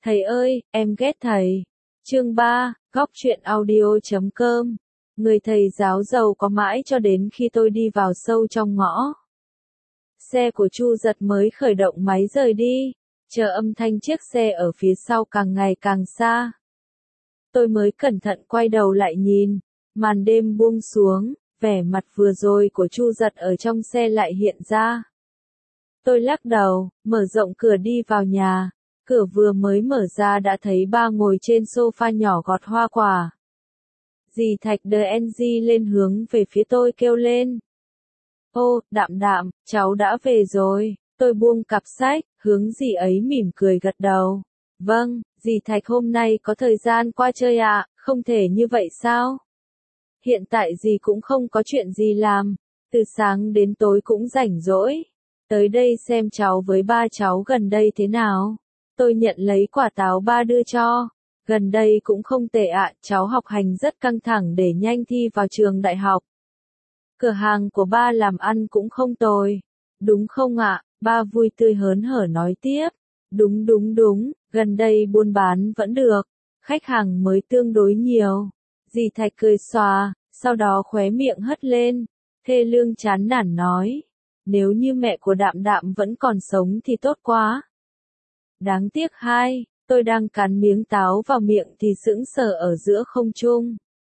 Thầy ơi, em ghét thầy. Chương 3, góc truyện audio.com. Người thầy giáo giàu có mãi cho đến khi tôi đi vào sâu trong ngõ. Xe của Chu Giật mới khởi động máy rời đi, chờ âm thanh chiếc xe ở phía sau càng ngày càng xa. Tôi mới cẩn thận quay đầu lại nhìn, màn đêm buông xuống, vẻ mặt vừa rồi của Chu Giật ở trong xe lại hiện ra. Tôi lắc đầu, mở rộng cửa đi vào nhà. Cửa vừa mới mở ra đã thấy ba ngồi trên sofa nhỏ gọt hoa quả. Dì Thạch đờ NG lên hướng về phía tôi kêu lên. Ô, Đạm Đạm, cháu đã về rồi. Tôi buông cặp sách, hướng dì ấy mỉm cười gật đầu. Vâng, dì Thạch hôm nay có thời gian qua chơi ạ, không thể như vậy sao? Hiện tại dì cũng không có chuyện gì làm, từ sáng đến tối cũng rảnh rỗi. Tới đây xem cháu với ba cháu gần đây thế nào. Tôi nhận lấy quả táo ba đưa cho. Gần đây cũng không tệ ạ, cháu học hành rất căng thẳng để nhanh thi vào trường đại học. Cửa hàng của ba làm ăn cũng không tồi. Đúng không ạ? Ba vui tươi hớn hở nói tiếp. Đúng, gần đây buôn bán vẫn được. Khách hàng mới tương đối nhiều. Dì Thạch cười xòa, sau đó khóe miệng hất lên. Thê lương chán nản nói. Nếu như mẹ của Đạm Đạm vẫn còn sống thì tốt quá. Đáng tiếc hai, tôi đang cắn miếng táo vào miệng thì sững sờ ở giữa không trung.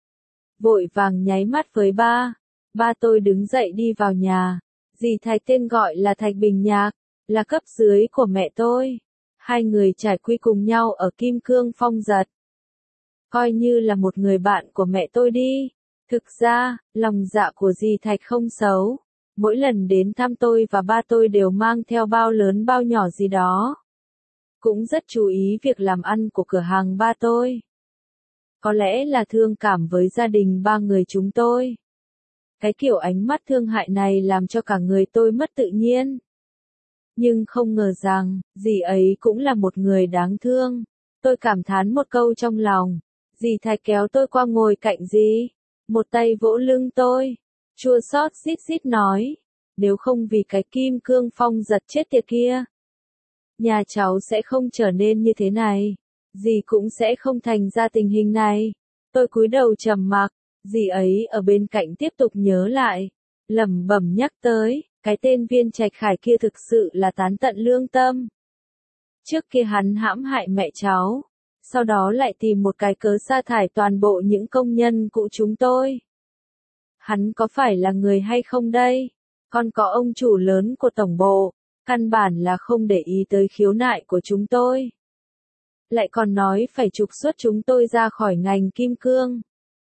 Vội vàng nháy mắt với ba. Ba tôi đứng dậy đi vào nhà. Dì Thạch tên gọi là Thạch Bình Nhạc, là cấp dưới của mẹ tôi. Hai người trải quy cùng nhau ở Kim Cương Phong Giật. Coi như là một người bạn của mẹ tôi đi. Thực ra, lòng dạ của dì Thạch không xấu. Mỗi lần đến thăm tôi và ba tôi đều mang theo bao lớn bao nhỏ gì đó. Cũng rất chú ý việc làm ăn của cửa hàng ba tôi. Có lẽ là thương cảm với gia đình ba người chúng tôi. Cái kiểu ánh mắt thương hại này làm cho cả người tôi mất tự nhiên. Nhưng không ngờ rằng, dì ấy cũng là một người đáng thương. Tôi cảm thán một câu trong lòng. Dì Thạch kéo tôi qua ngồi cạnh dì. Một tay vỗ lưng tôi. Chua xót xít nói. Nếu không vì cái Kim Cương Phong Giật chết tiệt kia, nhà cháu sẽ không trở nên như thế này. Dì cũng sẽ không thành ra tình hình này. Tôi cúi đầu trầm mặc. Dì ấy ở bên cạnh tiếp tục nhớ lại. Lẩm bẩm nhắc tới. Cái tên Viên Trạch Khải kia thực sự là tán tận lương tâm. Trước kia hắn hãm hại mẹ cháu. Sau đó lại tìm một cái cớ sa thải toàn bộ những công nhân cũ chúng tôi. Hắn có phải là người hay không đây? Còn có ông chủ lớn của tổng bộ. Căn bản là không để ý tới khiếu nại của chúng tôi. Lại còn nói phải trục xuất chúng tôi ra khỏi ngành kim cương.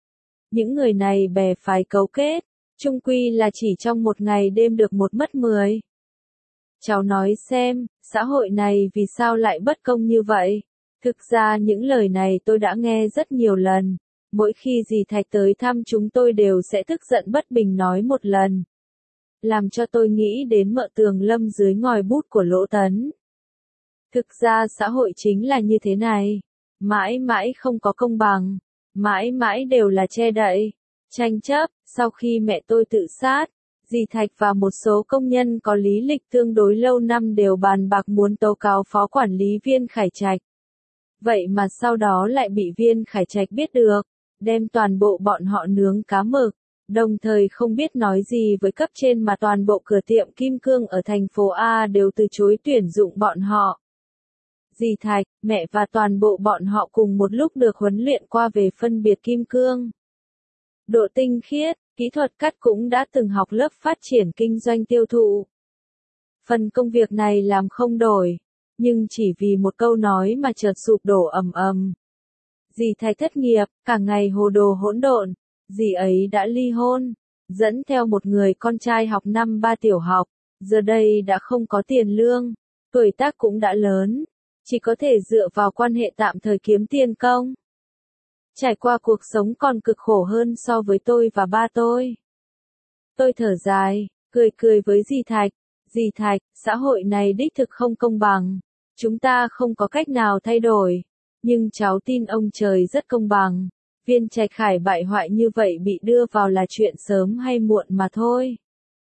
Những người này bè phái cấu kết, chung quy là chỉ trong một ngày đêm được một mất 10. Cháu nói xem, xã hội này vì sao lại bất công như vậy? Thực ra những lời này tôi đã nghe rất nhiều lần. Mỗi khi dì Thạch tới thăm chúng tôi đều sẽ tức giận bất bình nói một lần. Làm cho tôi nghĩ đến Mợ Tường Lâm dưới ngòi bút của Lỗ Tấn. Thực ra xã hội chính là như thế này. Mãi mãi không có công bằng. Mãi mãi đều là che đậy. Tranh chấp. Sau khi mẹ tôi tự sát, dì Thạch và một số công nhân có lý lịch tương đối lâu năm đều bàn bạc muốn tố cáo phó quản lý Viên Khải Trạch. Vậy mà sau đó lại bị Viên Khải Trạch biết được. Đem toàn bộ bọn họ nướng cá mực. Đồng thời không biết nói gì với cấp trên mà toàn bộ cửa tiệm kim cương ở thành phố A đều từ chối tuyển dụng bọn họ. Dì Thạch, mẹ và toàn bộ bọn họ cùng một lúc được huấn luyện qua về phân biệt kim cương. Độ tinh khiết, kỹ thuật cắt cũng đã từng học lớp phát triển kinh doanh tiêu thụ. Phần công việc này làm không đổi, nhưng chỉ vì một câu nói mà chợt sụp đổ ầm ầm. Dì Thạch thất nghiệp, cả ngày hồ đồ hỗn độn. Dì ấy đã ly hôn, dẫn theo một người con trai học năm 3 tiểu học, giờ đây đã không có tiền lương, tuổi tác cũng đã lớn, chỉ có thể dựa vào quan hệ tạm thời kiếm tiền công. Trải qua cuộc sống còn cực khổ hơn so với tôi và ba tôi. Tôi thở dài, cười với dì Thạch. Dì Thạch, xã hội này đích thực không công bằng, chúng ta không có cách nào thay đổi, nhưng cháu tin ông trời rất công bằng. Viên Trạch Khải bại hoại như vậy bị đưa vào là chuyện sớm hay muộn mà thôi.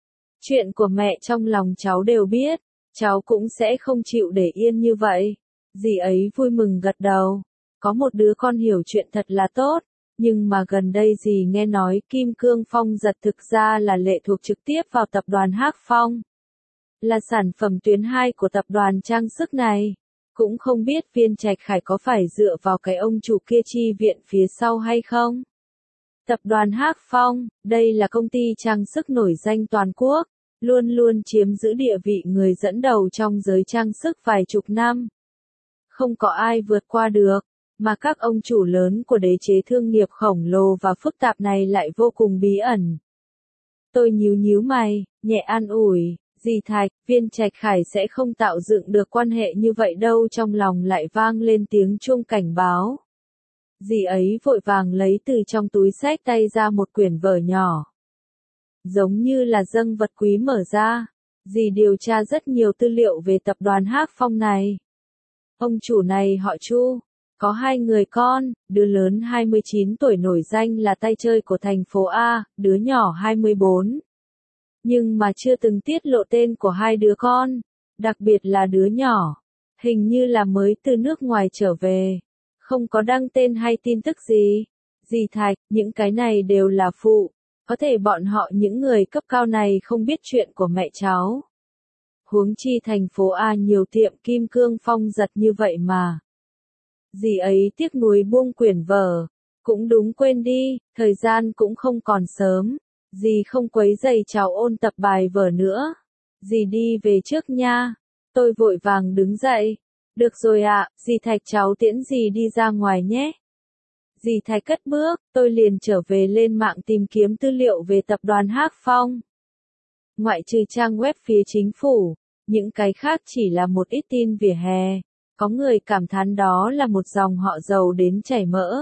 Chuyện của mẹ trong lòng cháu đều biết, cháu cũng sẽ không chịu để yên như vậy. Dì ấy vui mừng gật đầu. Có một đứa con hiểu chuyện thật là tốt. Nhưng mà gần đây dì nghe nói Kim Cương Phong Giật thực ra là lệ thuộc trực tiếp vào tập đoàn Hắc Phong. Là sản phẩm tuyến 2 của tập đoàn trang sức này. Cũng không biết Viên Trạch Khải có phải dựa vào cái ông chủ kia chi viện phía sau hay không? Tập đoàn Hắc Phong, đây là công ty trang sức nổi danh toàn quốc, luôn luôn chiếm giữ địa vị người dẫn đầu trong giới trang sức vài chục năm. Không có ai vượt qua được, mà các ông chủ lớn của đế chế thương nghiệp khổng lồ và phức tạp này lại vô cùng bí ẩn. Tôi nhíu nhíu mày, nhẹ an ủi, dì Thạch, Viên Trạch Khải sẽ không tạo dựng được quan hệ như vậy đâu, trong lòng lại vang lên tiếng chuông cảnh báo. Dì ấy vội vàng lấy từ trong túi xách tay ra một quyển vở nhỏ. Giống như là dâng vật quý mở ra, dì điều tra rất nhiều tư liệu về tập đoàn Hắc Phong này. Ông chủ này họ Chu, có 2 người con, đứa lớn 29 tuổi nổi danh là tay chơi của thành phố A, đứa nhỏ 24. Nhưng mà chưa từng tiết lộ tên của 2 đứa con, đặc biệt là đứa nhỏ, hình như là mới từ nước ngoài trở về, không có đăng tên hay tin tức gì. Dì Thạch, những cái này đều là phụ, có thể bọn họ những người cấp cao này không biết chuyện của mẹ cháu. Huống chi thành phố A nhiều tiệm Kim Cương Phong Giật như vậy mà. Dì ấy tiếc nuối buông quyển vở, cũng đúng, quên đi, thời gian cũng không còn sớm, dì không quấy rầy cháu ôn tập bài vở nữa. Dì đi về trước nha. Tôi vội vàng đứng dậy. Được rồi ạ, dì Thạch, cháu tiễn dì đi ra ngoài nhé. Dì Thạch cất bước, tôi liền trở về lên mạng tìm kiếm tư liệu về tập đoàn Hắc Phong. Ngoại trừ trang web phía chính phủ, những cái khác chỉ là một ít tin vỉa hè. Có người cảm thán đó là một dòng họ giàu đến chảy mỡ.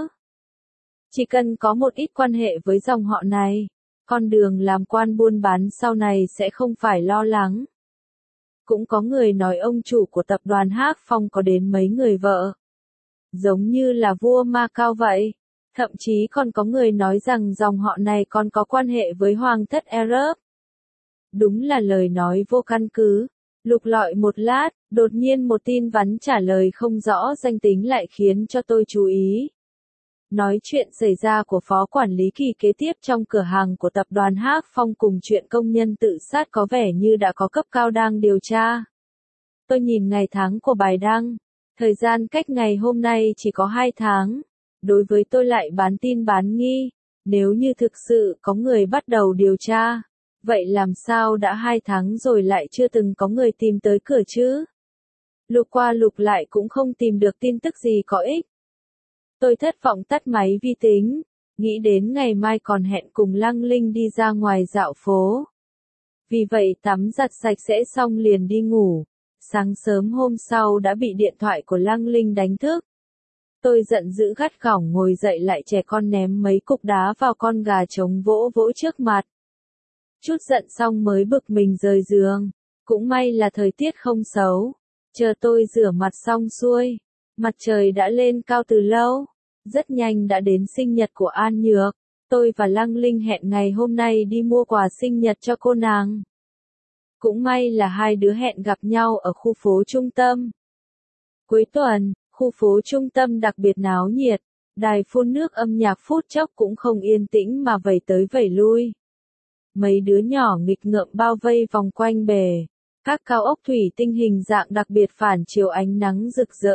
Chỉ cần có một ít quan hệ với dòng họ này, con đường làm quan buôn bán sau này sẽ không phải lo lắng. Cũng có người nói ông chủ của tập đoàn Hắc Phong có đến mấy người vợ. Giống như là vua Macau vậy. Thậm chí còn có người nói rằng dòng họ này còn có quan hệ với hoàng thất Arab. Đúng là lời nói vô căn cứ. Lục lọi một lát, đột nhiên một tin vắn trả lời không rõ danh tính lại khiến cho tôi chú ý. Nói chuyện xảy ra của phó quản lý Kỳ kế tiếp trong cửa hàng của tập đoàn Hắc Phong cùng chuyện công nhân tự sát có vẻ như đã có cấp cao đang điều tra. Tôi nhìn ngày tháng của bài đăng, thời gian cách ngày hôm nay chỉ có 2 tháng. Đối với tôi lại bán tin bán nghi, nếu như thực sự có người bắt đầu điều tra, vậy làm sao đã 2 tháng rồi lại chưa từng có người tìm tới cửa chứ? Lục qua lục lại cũng không tìm được tin tức gì có ích. Tôi thất vọng tắt máy vi tính, nghĩ đến ngày mai còn hẹn cùng Lăng Linh đi ra ngoài dạo phố. Vì vậy tắm giặt sạch sẽ xong liền đi ngủ. Sáng sớm hôm sau đã bị điện thoại của Lăng Linh đánh thức. Tôi giận dữ gắt gỏng ngồi dậy lại trẻ con ném mấy cục đá vào con gà trống vỗ vỗ trước mặt. Chút giận xong mới bực mình rời giường. Cũng may là thời tiết không xấu. Chờ tôi rửa mặt xong xuôi, mặt trời đã lên cao từ lâu. Rất nhanh đã đến sinh nhật của An Nhược. Tôi và Lăng Linh hẹn ngày hôm nay đi mua quà sinh nhật cho cô nàng. Cũng may là 2 đứa hẹn gặp nhau ở khu phố trung tâm. Cuối tuần, khu phố trung tâm đặc biệt náo nhiệt. Đài phun nước âm nhạc phút chốc cũng không yên tĩnh mà vẩy tới vẩy lui. Mấy đứa nhỏ nghịch ngợm bao vây vòng quanh bề. Các cao ốc thủy tinh hình dạng đặc biệt phản chiếu ánh nắng rực rỡ.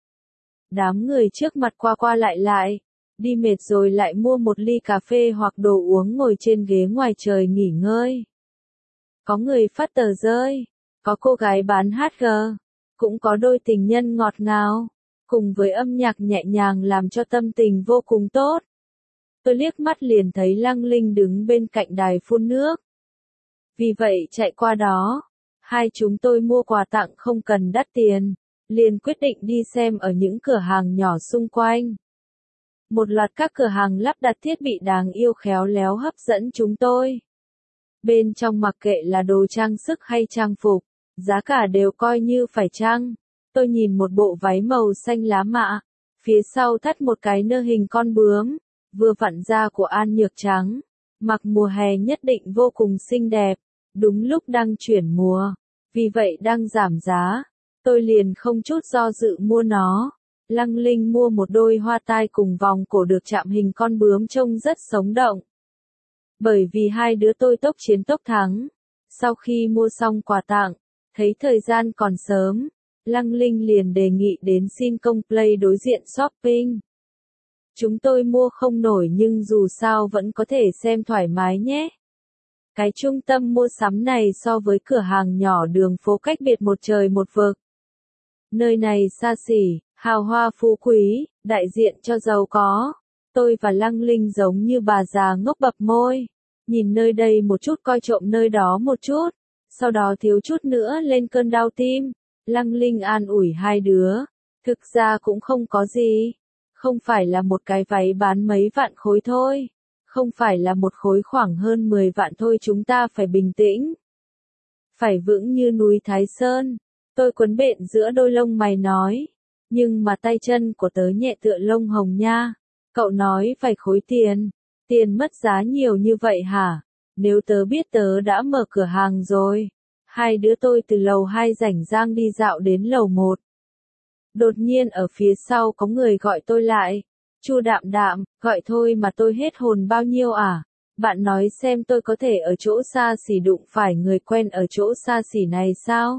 Đám người trước mặt qua qua lại lại, đi mệt rồi lại mua một ly cà phê hoặc đồ uống ngồi trên ghế ngoài trời nghỉ ngơi. Có người phát tờ rơi, có cô gái bán HG, cũng có đôi tình nhân ngọt ngào, cùng với âm nhạc nhẹ nhàng làm cho tâm tình vô cùng tốt. Tôi liếc mắt liền thấy Lăng Linh đứng bên cạnh đài phun nước. Vì vậy chạy qua đó, 2 chúng tôi mua quà tặng không cần đắt tiền. Liền quyết định đi xem ở những cửa hàng nhỏ xung quanh. Một loạt các cửa hàng lắp đặt thiết bị đáng yêu khéo léo hấp dẫn chúng tôi. Bên trong mặc kệ là đồ trang sức hay trang phục, giá cả đều coi như phải chăng. Tôi nhìn một bộ váy màu xanh lá mạ, phía sau thắt một cái nơ hình con bướm, vừa vặn da của An Nhược trắng, mặc mùa hè nhất định vô cùng xinh đẹp, đúng lúc đang chuyển mùa, vì vậy đang giảm giá. Tôi liền không chút do dự mua nó. Lăng Linh mua một đôi hoa tai cùng vòng cổ được chạm hình con bướm trông rất sống động. Bởi vì hai đứa tôi tốc chiến tốc thắng. Sau khi mua xong quà tặng, thấy thời gian còn sớm, Lăng Linh liền đề nghị đến Sin Complay đối diện shopping. Chúng tôi mua không nổi nhưng dù sao vẫn có thể xem thoải mái nhé. Cái trung tâm mua sắm này so với cửa hàng nhỏ đường phố cách biệt một trời một vực. Nơi này xa xỉ, hào hoa phú quý, đại diện cho giàu có. Tôi và Lăng Linh giống như bà già ngốc bập môi. Nhìn nơi đây một chút coi trộm nơi đó một chút. Sau đó thiếu chút nữa lên cơn đau tim. Lăng Linh an ủi hai đứa. Thực ra cũng không có gì. Không phải là một cái váy bán mấy vạn khối thôi. Không phải là một khối khoảng hơn 10 vạn thôi, chúng ta phải bình tĩnh. Phải vững như núi Thái Sơn. Tôi quấn bện giữa đôi lông mày nói. Nhưng mà tay chân của tớ nhẹ tựa lông hồng nha. Cậu nói vài khối tiền. Tiền mất giá nhiều như vậy hả? Nếu tớ biết tớ đã mở cửa hàng rồi. Hai đứa tôi từ lầu 2 rảnh rang đi dạo đến lầu 1. Đột nhiên ở phía sau có người gọi tôi lại. Chu Đạm Đạm, gọi thôi mà tôi hết hồn bao nhiêu à? Bạn nói xem tôi có thể ở chỗ xa xỉ đụng phải người quen ở chỗ xa xỉ này sao?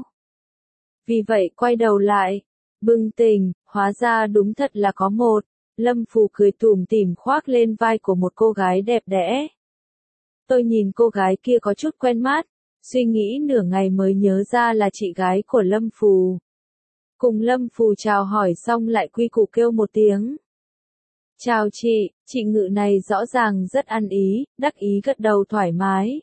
Vì vậy quay đầu lại, bừng tỉnh, hóa ra đúng thật là có một. Lâm Phù cười tủm tỉm khoác lên vai của một cô gái đẹp đẽ. Tôi nhìn cô gái kia có chút quen mắt, suy nghĩ nửa ngày mới nhớ ra là chị gái của Lâm Phù. Cùng Lâm Phù chào hỏi xong lại quy củ kêu một tiếng. Chào chị Ngự này rõ ràng rất ăn ý, đắc ý gật đầu thoải mái.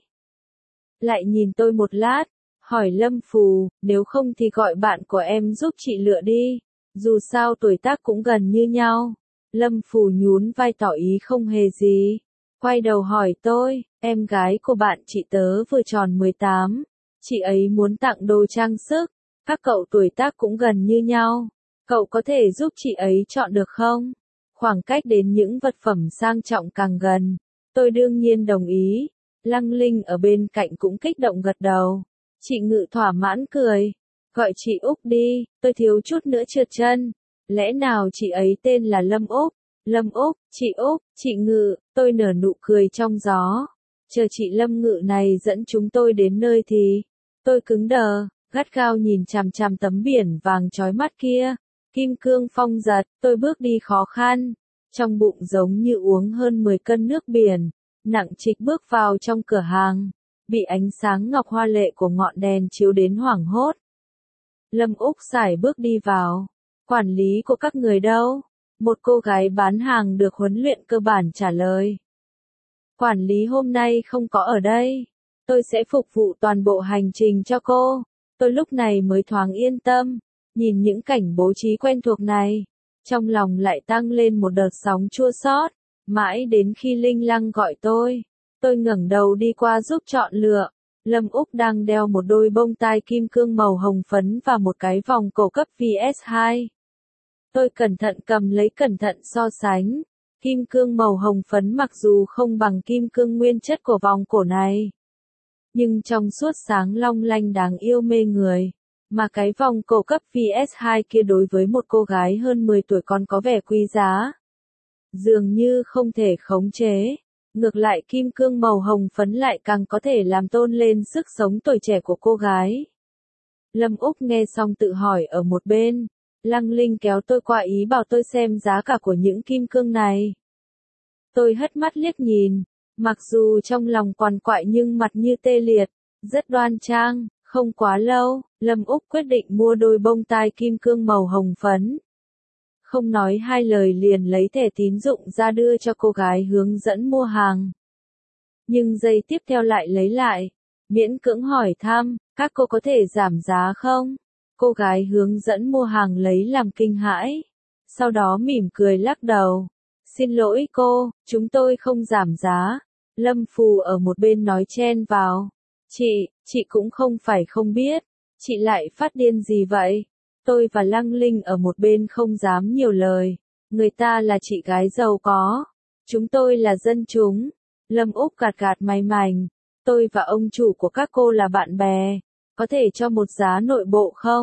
Lại nhìn tôi một lát, hỏi Lâm Phù, nếu không thì gọi bạn của em giúp chị lựa đi, dù sao tuổi tác cũng gần như nhau. Lâm Phù nhún vai tỏ ý không hề gì. Quay đầu hỏi tôi, em gái của bạn chị tớ vừa tròn 18, chị ấy muốn tặng đồ trang sức, các cậu tuổi tác cũng gần như nhau, cậu có thể giúp chị ấy chọn được không? Khoảng cách đến những vật phẩm sang trọng càng gần, tôi đương nhiên đồng ý. Lăng Linh ở bên cạnh cũng kích động gật đầu. Chị Ngự thỏa mãn cười, gọi chị Úc đi, tôi thiếu chút nữa trượt chân. Lẽ nào chị ấy tên là Lâm Úc? Lâm Úc, chị Ngự, tôi nở nụ cười trong gió. Chờ chị Lâm Ngự này dẫn chúng tôi đến nơi thì, tôi cứng đờ, gắt gao nhìn chằm chằm tấm biển vàng chói mắt kia. Kim cương phong giật, tôi bước đi khó khăn. Trong bụng giống như uống hơn 10 cân nước biển, nặng trịch bước vào trong cửa hàng. Bị ánh sáng ngọc hoa lệ của ngọn đèn chiếu đến hoảng hốt. Lâm Úc sải bước đi vào. Quản lý của các người đâu? Một cô gái bán hàng được huấn luyện cơ bản trả lời. Quản lý hôm nay không có ở đây. Tôi sẽ phục vụ toàn bộ hành trình cho cô. Tôi lúc này mới thoáng yên tâm. Nhìn những cảnh bố trí quen thuộc này. Trong lòng lại tăng lên một đợt sóng chua xót. Mãi đến khi Linh Lăng gọi tôi ngẩng đầu đi qua giúp chọn lựa. Lâm Úc đang đeo một đôi bông tai kim cương màu hồng phấn và một cái vòng cổ cấp VS2. Tôi cẩn thận cầm lấy cẩn thận so sánh. Kim cương màu hồng phấn mặc dù không bằng kim cương nguyên chất của vòng cổ này, nhưng trong suốt sáng long lanh đáng yêu mê người. Mà cái vòng cổ cấp VS2 kia đối với một cô gái hơn 10 tuổi còn có vẻ quý giá. Dường như không thể khống chế. Ngược lại kim cương màu hồng phấn lại càng có thể làm tôn lên sức sống tuổi trẻ của cô gái. Lâm Úc nghe xong tự hỏi ở một bên. Lăng Linh kéo tôi qua ý bảo tôi xem giá cả của những kim cương này. Tôi hất mắt liếc nhìn. Mặc dù trong lòng quằn quại nhưng mặt như tê liệt. Rất đoan trang. Không quá lâu, Lâm Úc quyết định mua đôi bông tai kim cương màu hồng phấn. Không nói hai lời liền lấy thẻ tín dụng ra đưa cho cô gái hướng dẫn mua hàng. Nhưng giây tiếp theo lại lấy lại, miễn cưỡng hỏi thăm, các cô có thể giảm giá không? Cô gái hướng dẫn mua hàng lấy làm kinh hãi. Sau đó mỉm cười lắc đầu. Xin lỗi cô, chúng tôi không giảm giá. Lâm Phù ở một bên nói chen vào. Chị cũng không phải không biết. Chị lại phát điên gì vậy? Tôi và Lăng Linh ở một bên không dám nhiều lời. Người ta là chị gái giàu có. Chúng tôi là dân chúng. Lâm Úc gạt gạt máy mảnh. Tôi và ông chủ của các cô là bạn bè. Có thể cho một giá nội bộ không?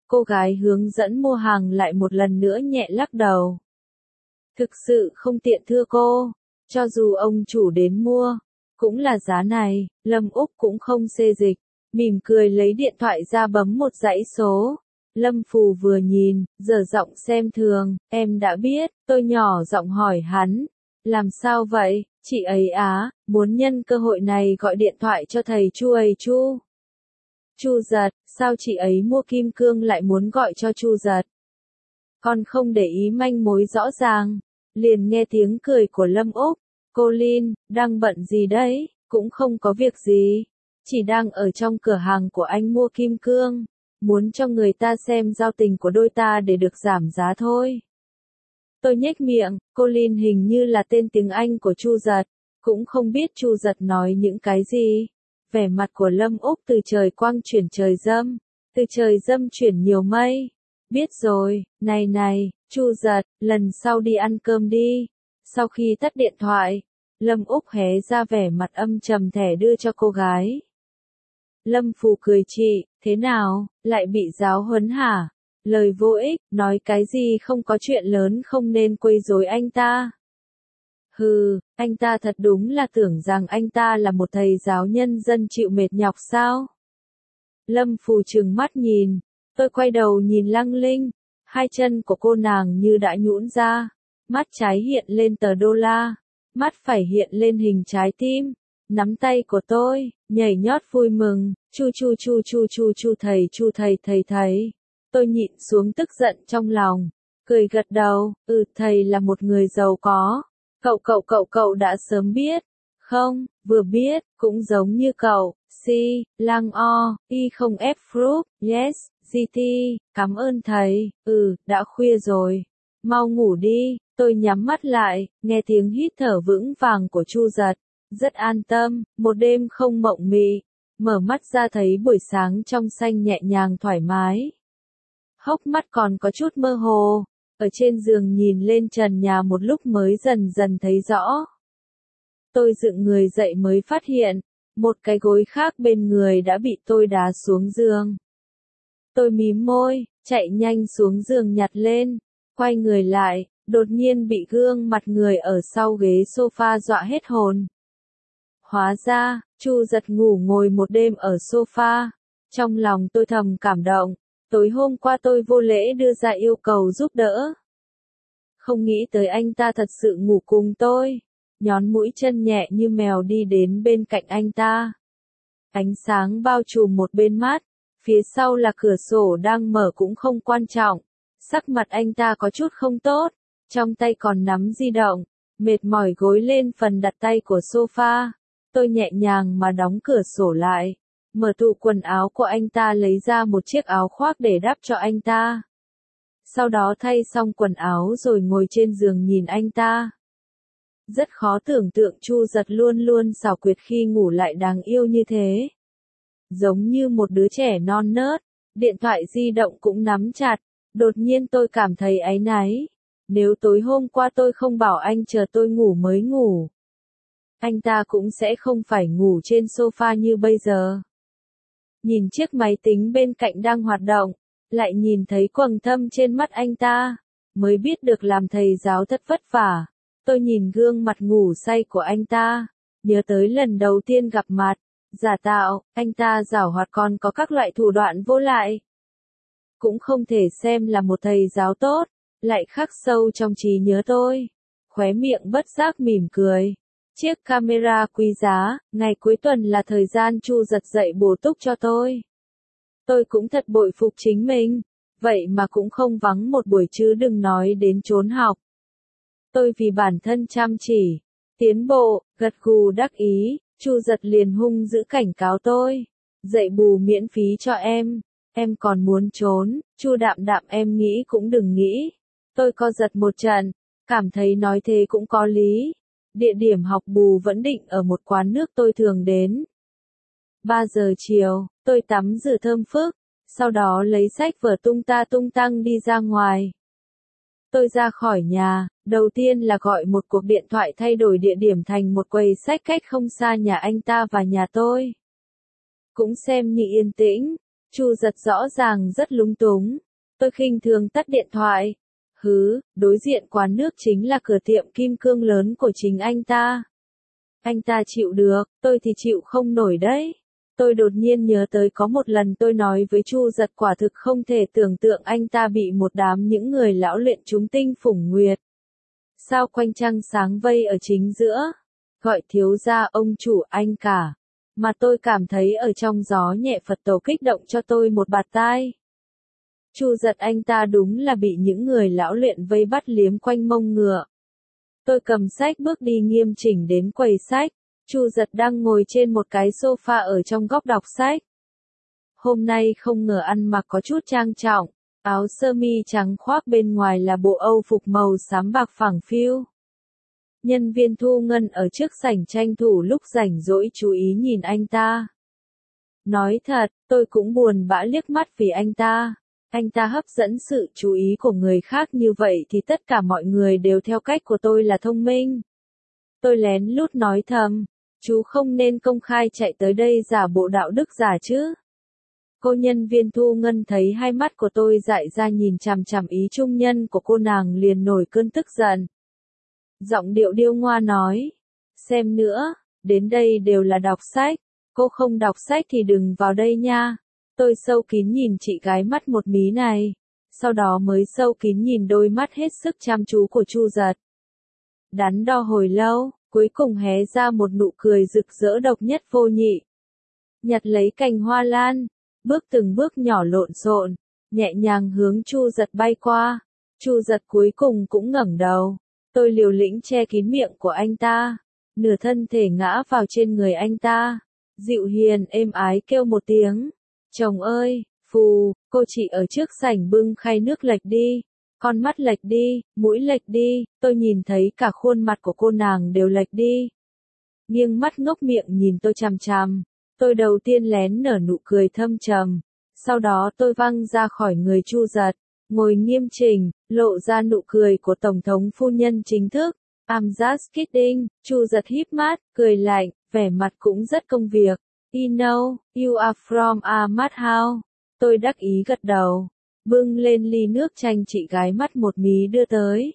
Cô gái hướng dẫn mua hàng lại một lần nữa nhẹ lắc đầu. Thực sự không tiện thưa cô, cho dù ông chủ đến mua, cũng là giá này. Lâm Úc cũng không xê dịch, mỉm cười lấy điện thoại ra bấm một dãy số. Lâm Phù vừa nhìn, dở giọng xem thường, em đã biết, tôi nhỏ giọng hỏi hắn. Làm sao vậy, chị ấy á, muốn nhân cơ hội này gọi điện thoại cho thầy Chu ấy Chu. Chu Giật, sao chị ấy mua kim cương lại muốn gọi cho Chu Giật? Con không để ý manh mối rõ ràng, liền nghe tiếng cười của Lâm Úc. Cô Lin, đang bận gì đấy? Cũng không có việc gì, chỉ đang ở trong cửa hàng của anh mua kim cương, muốn cho người ta xem giao tình của đôi ta để được giảm giá thôi. Tôi nhếch miệng, cô Lin hình như là tên tiếng Anh của Chu Giật, cũng không biết Chu Giật nói những cái gì. Vẻ mặt của Lâm Úc từ trời quang chuyển trời dâm, từ trời dâm chuyển nhiều mây. Biết rồi, này, Chu Giật, lần sau đi ăn cơm đi. Sau khi tắt điện thoại, Lâm Úc hé ra vẻ mặt âm trầm thẻ đưa cho cô gái. Lâm Phù cười chị, thế nào, lại bị giáo huấn hả? Lời vô ích, nói cái gì không có chuyện lớn không nên quấy rối anh ta. Hừ, anh ta thật đúng là tưởng rằng anh ta là một thầy giáo nhân dân chịu mệt nhọc sao? Lâm Phù trừng mắt nhìn, tôi quay đầu nhìn Lăng Linh, hai chân của cô nàng như đã nhũn ra, mắt trái hiện lên tờ đô la, mắt phải hiện lên hình trái tim, nắm tay của tôi, nhảy nhót vui mừng, chu thầy. Tôi nhịn xuống tức giận trong lòng, cười gật đầu, thầy là một người giàu có. Cậu đã sớm biết, không, vừa biết, cũng giống như cậu, Lang O, Y không F Group, yes, GT, cảm ơn thầy, đã khuya rồi, mau ngủ đi, tôi nhắm mắt lại, nghe tiếng hít thở vững vàng của Chu Giật, rất an tâm, một đêm không mộng mị, mở mắt ra thấy buổi sáng trong xanh nhẹ nhàng thoải mái. Hốc mắt còn có chút mơ hồ. Ở trên giường nhìn lên trần nhà một lúc mới dần dần thấy rõ. Tôi dựng người dậy mới phát hiện, một cái gối khác bên người đã bị tôi đá xuống giường. Tôi mím môi, chạy nhanh xuống giường nhặt lên, quay người lại, đột nhiên bị gương mặt người ở sau ghế sofa dọa hết hồn. Hóa ra, Chu Giật ngủ ngồi một đêm ở sofa, trong lòng tôi thầm cảm động. Tối hôm qua tôi vô lễ đưa ra yêu cầu giúp đỡ. Không nghĩ tới anh ta thật sự ngủ cùng tôi. Nhón mũi chân nhẹ như mèo đi đến bên cạnh anh ta. Ánh sáng bao trùm một bên mắt. Phía sau là cửa sổ đang mở cũng không quan trọng. Sắc mặt anh ta có chút không tốt. Trong tay còn nắm di động. Mệt mỏi gối lên phần đặt tay của sofa. Tôi nhẹ nhàng mà đóng cửa sổ lại. Mở tủ quần áo của anh ta lấy ra một chiếc áo khoác để đắp cho anh ta. Sau đó thay xong quần áo rồi ngồi trên giường nhìn anh ta. Rất khó tưởng tượng Chu Giật luôn luôn xảo quyệt khi ngủ lại đáng yêu như thế. Giống như một đứa trẻ non nớt, điện thoại di động cũng nắm chặt, đột nhiên tôi cảm thấy áy náy. Nếu tối hôm qua tôi không bảo anh chờ tôi ngủ mới ngủ, anh ta cũng sẽ không phải ngủ trên sofa như bây giờ. Nhìn chiếc máy tính bên cạnh đang hoạt động, lại nhìn thấy quầng thâm trên mắt anh ta, mới biết được làm thầy giáo thật vất vả. Tôi nhìn gương mặt ngủ say của anh ta, nhớ tới lần đầu tiên gặp mặt, giả tạo, anh ta giảo hoạt còn có các loại thủ đoạn vô lại. Cũng không thể xem là một thầy giáo tốt, lại khắc sâu trong trí nhớ tôi. Khóe miệng bất giác mỉm cười. Chiếc camera quý giá, ngày cuối tuần là thời gian Chu Giật dậy bổ túc cho tôi. Tôi cũng thật bội phục chính mình, vậy mà cũng không vắng một buổi chứ đừng nói đến trốn học. Tôi vì bản thân chăm chỉ, tiến bộ, gật gù đắc ý, Chu Giật liền hung dữ cảnh cáo tôi. Dậy bù miễn phí cho em còn muốn trốn, Chu Đạm Đạm em nghĩ cũng đừng nghĩ. Tôi co giật một trận, cảm thấy nói thế cũng có lý. Địa điểm học bù vẫn định ở một quán nước tôi thường đến. 3 giờ chiều, tôi tắm rửa thơm phức, sau đó lấy sách vở tung tăng đi ra ngoài. Tôi ra khỏi nhà, đầu tiên là gọi một cuộc điện thoại thay đổi địa điểm thành một quầy sách cách không xa nhà anh ta và nhà tôi. Cũng xem như yên tĩnh, Chu Giật rõ ràng rất lúng túng. Tôi khinh thường tắt điện thoại. Đối diện quán nước chính là cửa tiệm kim cương lớn của chính anh ta. Anh ta chịu được, tôi thì chịu không nổi đấy. Tôi đột nhiên nhớ tới có một lần tôi nói với Chu Giật quả thực không thể tưởng tượng anh ta bị một đám những người lão luyện chúng tinh phủng nguyệt. Sao quanh trăng sáng vây ở chính giữa? Gọi thiếu gia ông chủ anh cả. Mà tôi cảm thấy ở trong gió nhẹ Phật tổ kích động cho tôi một bạt tai. Chu Giật anh ta đúng là bị những người lão luyện vây bắt liếm quanh mông ngựa. Tôi cầm sách bước đi nghiêm chỉnh đến quầy sách. Chu Giật đang ngồi trên một cái sofa ở trong góc đọc sách. Hôm nay không ngờ ăn mặc có chút trang trọng, áo sơ mi trắng khoác bên ngoài là bộ âu phục màu xám bạc phẳng phiu. Nhân viên thu ngân ở trước sảnh tranh thủ lúc rảnh rỗi chú ý nhìn anh ta. Nói thật, tôi cũng buồn bã liếc mắt vì anh ta. Anh ta hấp dẫn sự chú ý của người khác như vậy thì tất cả mọi người đều theo cách của tôi là thông minh. Tôi lén lút nói thầm, chú không nên công khai chạy tới đây giả bộ đạo đức giả chứ. Cô nhân viên thu ngân thấy hai mắt của tôi dại ra nhìn chằm chằm ý trung nhân của cô nàng liền nổi cơn tức giận. Giọng điệu điêu ngoa nói, xem nữa, đến đây đều là đọc sách, cô không đọc sách thì đừng vào đây nha. Tôi sâu kín nhìn chị gái mắt một mí này, sau đó mới sâu kín nhìn đôi mắt hết sức chăm chú của Chu Giật. Đắn đo hồi lâu, cuối cùng hé ra một nụ cười rực rỡ độc nhất vô nhị. Nhặt lấy cành hoa lan, bước từng bước nhỏ lộn xộn, nhẹ nhàng hướng Chu Giật bay qua. Chu Giật cuối cùng cũng ngẩng đầu. Tôi liều lĩnh che kín miệng của anh ta, nửa thân thể ngã vào trên người anh ta. Dịu hiền êm ái kêu một tiếng. Chồng ơi, phù, cô chị ở trước sảnh bưng khay nước lệch đi. Con mắt lệch đi, mũi lệch đi, tôi nhìn thấy cả khuôn mặt của cô nàng đều lệch đi. Nghiêng mắt ngốc miệng nhìn tôi chằm chằm. Tôi đầu tiên lén nở nụ cười thâm trầm. Sau đó tôi văng ra khỏi người Chu Giật, ngồi nghiêm chỉnh, lộ ra nụ cười của Tổng thống phu nhân chính thức. I'm just kidding, Chu Giật híp mắt, cười lạnh, vẻ mặt cũng rất công việc. You know, you are from a mad house. Tôi đắc ý gật đầu, bưng lên ly nước chanh chị gái mắt một mí đưa tới.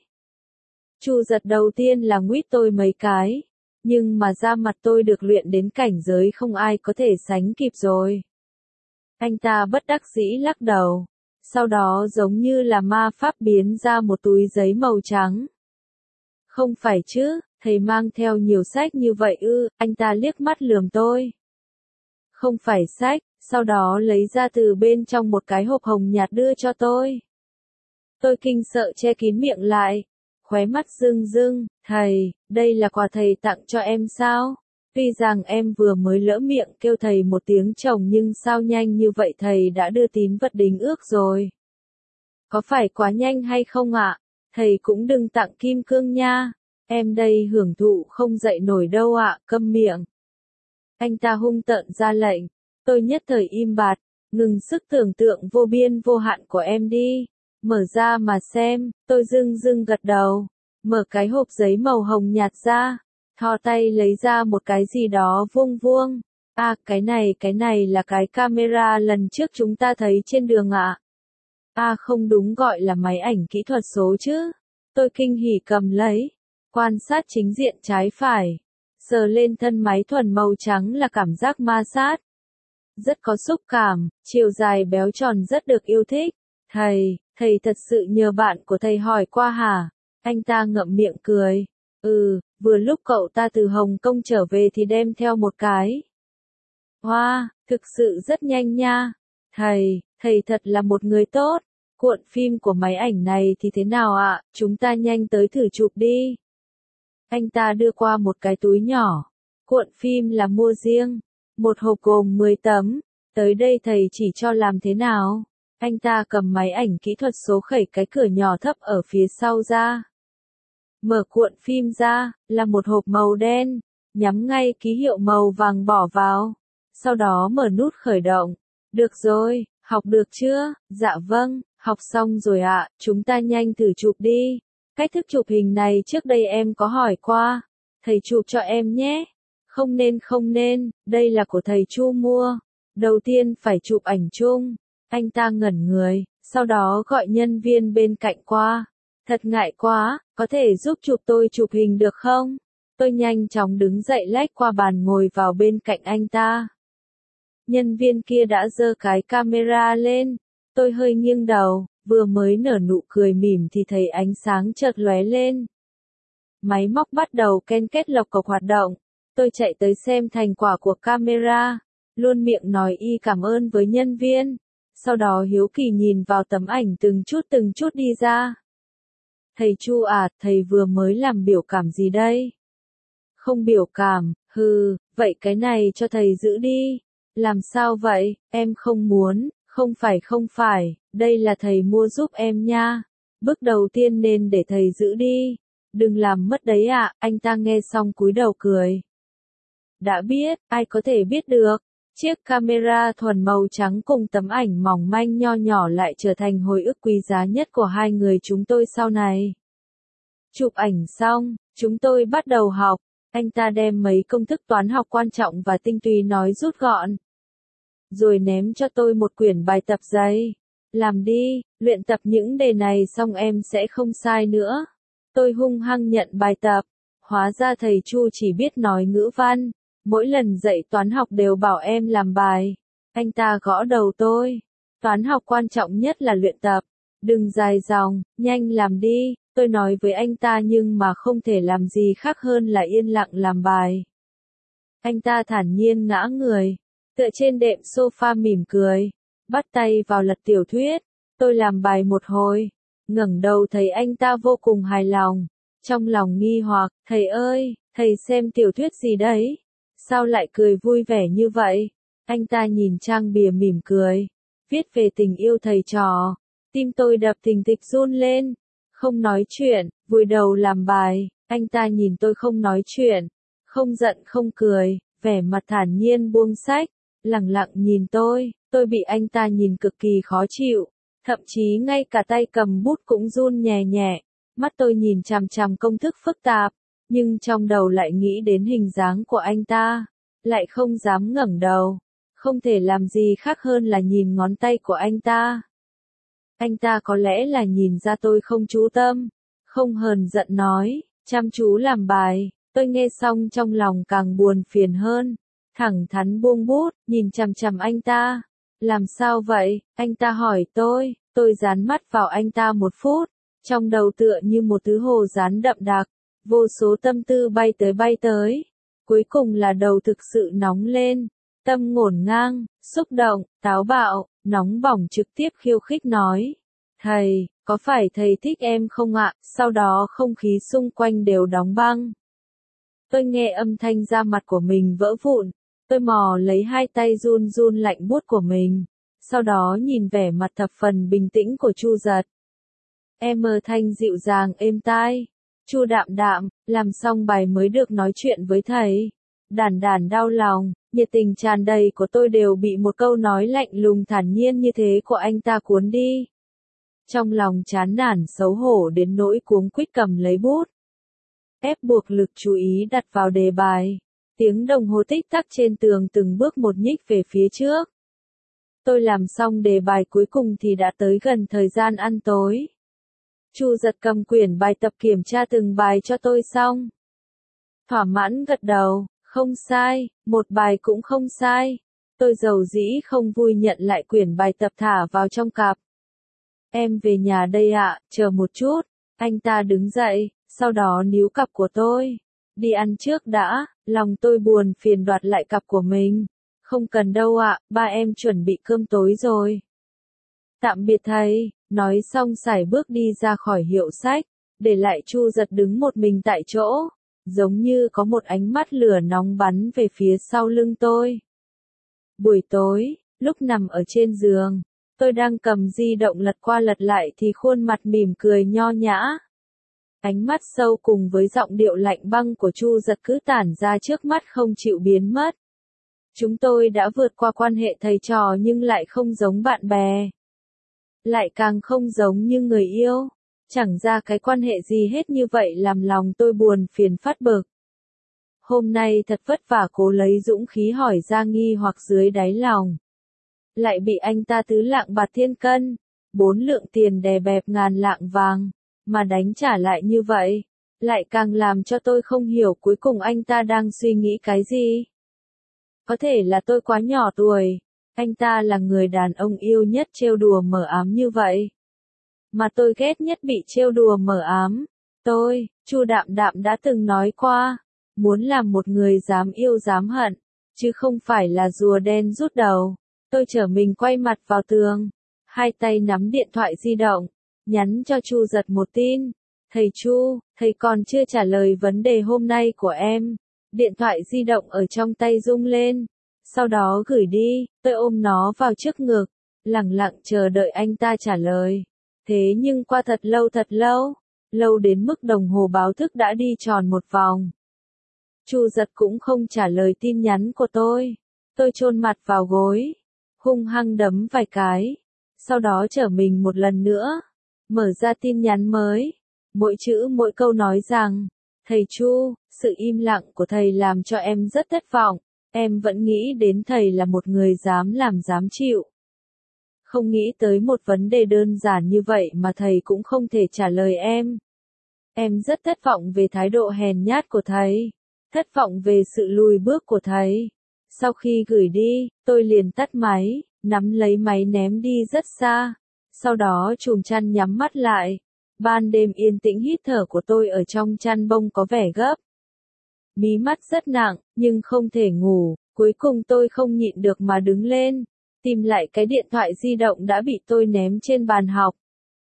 Chu Giật đầu tiên là nguýt tôi mấy cái, nhưng mà da mặt tôi được luyện đến cảnh giới không ai có thể sánh kịp rồi. Anh ta bất đắc dĩ lắc đầu, sau đó giống như là ma pháp biến ra một túi giấy màu trắng. Không phải chứ, thầy mang theo nhiều sách như vậy ư? Anh ta liếc mắt lườm tôi. Không phải sách, sau đó lấy ra từ bên trong một cái hộp hồng nhạt đưa cho tôi. Tôi kinh sợ che kín miệng lại, khóe mắt rưng rưng, thầy, đây là quà thầy tặng cho em sao? Tuy rằng em vừa mới lỡ miệng kêu thầy một tiếng chồng nhưng sao nhanh như vậy thầy đã đưa tín vật đính ước rồi. Có phải quá nhanh hay không ạ? Thầy cũng đừng tặng kim cương nha. Em đây hưởng thụ không dậy nổi đâu ạ, câm miệng. Anh ta hung tợn ra lệnh. Tôi nhất thời im bặt, ngừng sức tưởng tượng vô biên vô hạn của em đi. Mở ra mà xem, tôi dưng dưng gật đầu. Mở cái hộp giấy màu hồng nhạt ra. Thò tay lấy ra một cái gì đó vuông vuông. À, cái này là cái camera lần trước chúng ta thấy trên đường ạ. À không đúng gọi là máy ảnh kỹ thuật số chứ. Tôi kinh hỉ cầm lấy. Quan sát chính diện trái phải. Sờ lên thân máy thuần màu trắng là cảm giác ma sát. Rất có xúc cảm, chiều dài béo tròn rất được yêu thích. Thầy thật sự nhờ bạn của thầy hỏi qua hả? Anh ta ngậm miệng cười. Vừa lúc cậu ta từ Hồng Kông trở về thì đem theo một cái. Wow, thực sự rất nhanh nha. Thầy thật là một người tốt. Cuộn phim của máy ảnh này thì thế nào ạ? Chúng ta nhanh tới thử chụp đi. Anh ta đưa qua một cái túi nhỏ. Cuộn phim là mua riêng. Một hộp gồm 10 tấm. Tới đây thầy chỉ cho làm thế nào? Anh ta cầm máy ảnh kỹ thuật số khẩy cái cửa nhỏ thấp ở phía sau ra. Mở cuộn phim ra, là một hộp màu đen. Nhắm ngay ký hiệu màu vàng bỏ vào. Sau đó mở nút khởi động. Được rồi, học được chưa? Dạ vâng, học xong rồi ạ, chúng ta nhanh thử chụp đi. Cách thức chụp hình này trước đây em có hỏi qua. Thầy chụp cho em nhé. Không nên, đây là của thầy Chu mua. Đầu tiên phải chụp ảnh chung. Anh ta ngẩn người, sau đó gọi nhân viên bên cạnh qua. Thật ngại quá, có thể giúp tôi chụp hình được không? Tôi nhanh chóng đứng dậy lách qua bàn ngồi vào bên cạnh anh ta. Nhân viên kia đã giơ cái camera lên. Tôi hơi nghiêng đầu, vừa mới nở nụ cười mỉm thì thấy ánh sáng chợt lóe lên. Máy móc bắt đầu ken két lộc cộc hoạt động. Tôi chạy tới xem thành quả của camera, luôn miệng nói y cảm ơn với nhân viên. Sau đó hiếu kỳ nhìn vào tấm ảnh từng chút đi ra. Thầy Chu à, thầy vừa mới làm biểu cảm gì đây? Không biểu cảm, vậy cái này cho thầy giữ đi. Làm sao vậy, em không muốn, không phải, đây là thầy mua giúp em nha. Bước đầu tiên nên để thầy giữ đi. Đừng làm mất đấy ạ, anh ta nghe xong cúi đầu cười. Đã biết, ai có thể biết được. Chiếc camera thuần màu trắng cùng tấm ảnh mỏng manh nho nhỏ lại trở thành hồi ức quý giá nhất của hai người chúng tôi sau này. Chụp ảnh xong, chúng tôi bắt đầu học. Anh ta đem mấy công thức toán học quan trọng và tinh túy nói rút gọn. Rồi ném cho tôi một quyển bài tập giấy. Làm đi, luyện tập những đề này xong em sẽ không sai nữa. Tôi hung hăng nhận bài tập. Hóa ra thầy Chu chỉ biết nói ngữ văn. Mỗi lần dạy toán học đều bảo em làm bài. Anh ta gõ đầu tôi. Toán học quan trọng nhất là luyện tập. Đừng dài dòng, nhanh làm đi. Tôi nói với anh ta nhưng mà không thể làm gì khác hơn là yên lặng làm bài. Anh ta thản nhiên ngã người, tựa trên đệm sofa mỉm cười, bắt tay vào lật tiểu thuyết. Tôi làm bài một hồi, ngẩng đầu thấy anh ta vô cùng hài lòng. Trong lòng nghi hoặc, thầy ơi, thầy xem tiểu thuyết gì đấy? Sao lại cười vui vẻ như vậy? Anh ta nhìn trang bìa mỉm cười, viết về tình yêu thầy trò. Tim tôi đập thình thịch run lên. Không nói chuyện, vùi đầu làm bài. Anh ta nhìn tôi không nói chuyện, không giận không cười, vẻ mặt thản nhiên buông sách, lẳng lặng nhìn tôi bị anh ta nhìn cực kỳ khó chịu, thậm chí ngay cả tay cầm bút cũng run nhẹ nhẹ. Mắt tôi nhìn chằm chằm công thức phức tạp, nhưng trong đầu lại nghĩ đến hình dáng của anh ta, lại không dám ngẩng đầu, không thể làm gì khác hơn là nhìn ngón tay của anh ta. Anh ta có lẽ là nhìn ra tôi không chú tâm, không hờn giận nói, chăm chú làm bài. Tôi nghe xong trong lòng càng buồn phiền hơn, thẳng thắn buông bút, nhìn chằm chằm anh ta. Làm sao vậy? Anh ta hỏi tôi dán mắt vào anh ta một phút, trong đầu tựa như một thứ hồ dán đậm đặc, vô số tâm tư bay tới. Cuối cùng là đầu thực sự nóng lên, tâm ngổn ngang, xúc động, táo bạo, nóng bỏng trực tiếp khiêu khích nói. Thầy, có phải thầy thích em không ạ? Sau đó không khí xung quanh đều đóng băng. Tôi nghe âm thanh da mặt của mình vỡ vụn. Tôi mò lấy hai tay run run lạnh buốt của mình. Sau đó nhìn vẻ mặt thập phần bình tĩnh của Chu Giật. Em thanh dịu dàng êm tai. Chu đạm đạm, làm xong bài mới được nói chuyện với thầy. Đản đau lòng, nhiệt tình tràn đầy của tôi đều bị một câu nói lạnh lùng thản nhiên như thế của anh ta cuốn đi. Trong lòng chán nản xấu hổ đến nỗi cuống quýt cầm lấy bút. Ép buộc lực chú ý đặt vào đề bài. Tiếng đồng hồ tích tắc trên tường từng bước một nhích về phía trước. Tôi làm xong đề bài cuối cùng thì đã tới gần thời gian ăn tối. Chu Giật cầm quyển bài tập kiểm tra từng bài cho tôi xong. Thỏa mãn gật đầu, không sai, một bài cũng không sai. Tôi dầu dĩ không vui nhận lại quyển bài tập thả vào trong cặp. Em về nhà đây ạ, chờ một chút. Anh ta đứng dậy, sau đó níu cặp của tôi. Đi ăn trước đã, lòng tôi buồn phiền đoạt lại cặp của mình. Không cần đâu ạ, ba em chuẩn bị cơm tối rồi. Tạm biệt thầy, nói xong sải bước đi ra khỏi hiệu sách, để lại Chu Giật đứng một mình tại chỗ, giống như có một ánh mắt lửa nóng bắn về phía sau lưng tôi. Buổi tối, lúc nằm ở trên giường, tôi đang cầm di động lật qua lật lại thì khuôn mặt mỉm cười nho nhã. Ánh mắt sâu cùng với giọng điệu lạnh băng của Chu Giật cứ tản ra trước mắt không chịu biến mất. Chúng tôi đã vượt qua quan hệ thầy trò nhưng lại không giống bạn bè. Lại càng không giống như người yêu. Chẳng ra cái quan hệ gì hết như vậy làm lòng tôi buồn phiền phát bực. Hôm nay thật vất vả cố lấy dũng khí hỏi ra nghi hoặc dưới đáy lòng. lại bị anh ta tứ lạng bạc thiên cân, 4 lượng tiền đè bẹp ngàn lạng vàng, mà đánh trả lại như vậy, lại càng làm cho tôi không hiểu cuối cùng anh ta đang suy nghĩ cái gì. Có thể là tôi quá nhỏ tuổi, anh ta là người đàn ông yêu nhất trêu đùa mờ ám như vậy. Mà tôi ghét nhất bị trêu đùa mờ ám. Chu Đạm Đạm đã từng nói qua, muốn làm một người dám yêu dám hận, chứ không phải là rùa đen rút đầu. Tôi trở mình quay mặt vào tường, hai tay nắm điện thoại di động, nhắn cho Chu Giật một tin. Thầy Chu, thầy còn chưa trả lời vấn đề hôm nay của em. Điện thoại di động ở trong tay rung lên, sau đó gửi đi, tôi ôm nó vào trước ngực, lẳng lặng chờ đợi anh ta trả lời. Thế nhưng qua thật lâu, lâu đến mức đồng hồ báo thức đã đi tròn một vòng. Chu Giật cũng không trả lời tin nhắn của tôi chôn mặt vào gối, hung hăng đấm vài cái, sau đó trở mình một lần nữa, mở ra tin nhắn mới, mỗi chữ mỗi câu nói rằng, thầy Chu, sự im lặng của thầy làm cho em rất thất vọng, em vẫn nghĩ đến thầy là một người dám làm dám chịu. Không nghĩ tới một vấn đề đơn giản như vậy mà thầy cũng không thể trả lời em. Em rất thất vọng về thái độ hèn nhát của thầy, thất vọng về sự lùi bước của thầy. Sau khi gửi đi, tôi liền tắt máy, nắm lấy máy ném đi rất xa, sau đó chùm chăn nhắm mắt lại. Ban đêm yên tĩnh hít thở của tôi ở trong chăn bông có vẻ gấp. Mí mắt rất nặng, nhưng không thể ngủ, cuối cùng tôi không nhịn được mà đứng lên, tìm lại cái điện thoại di động đã bị tôi ném trên bàn học.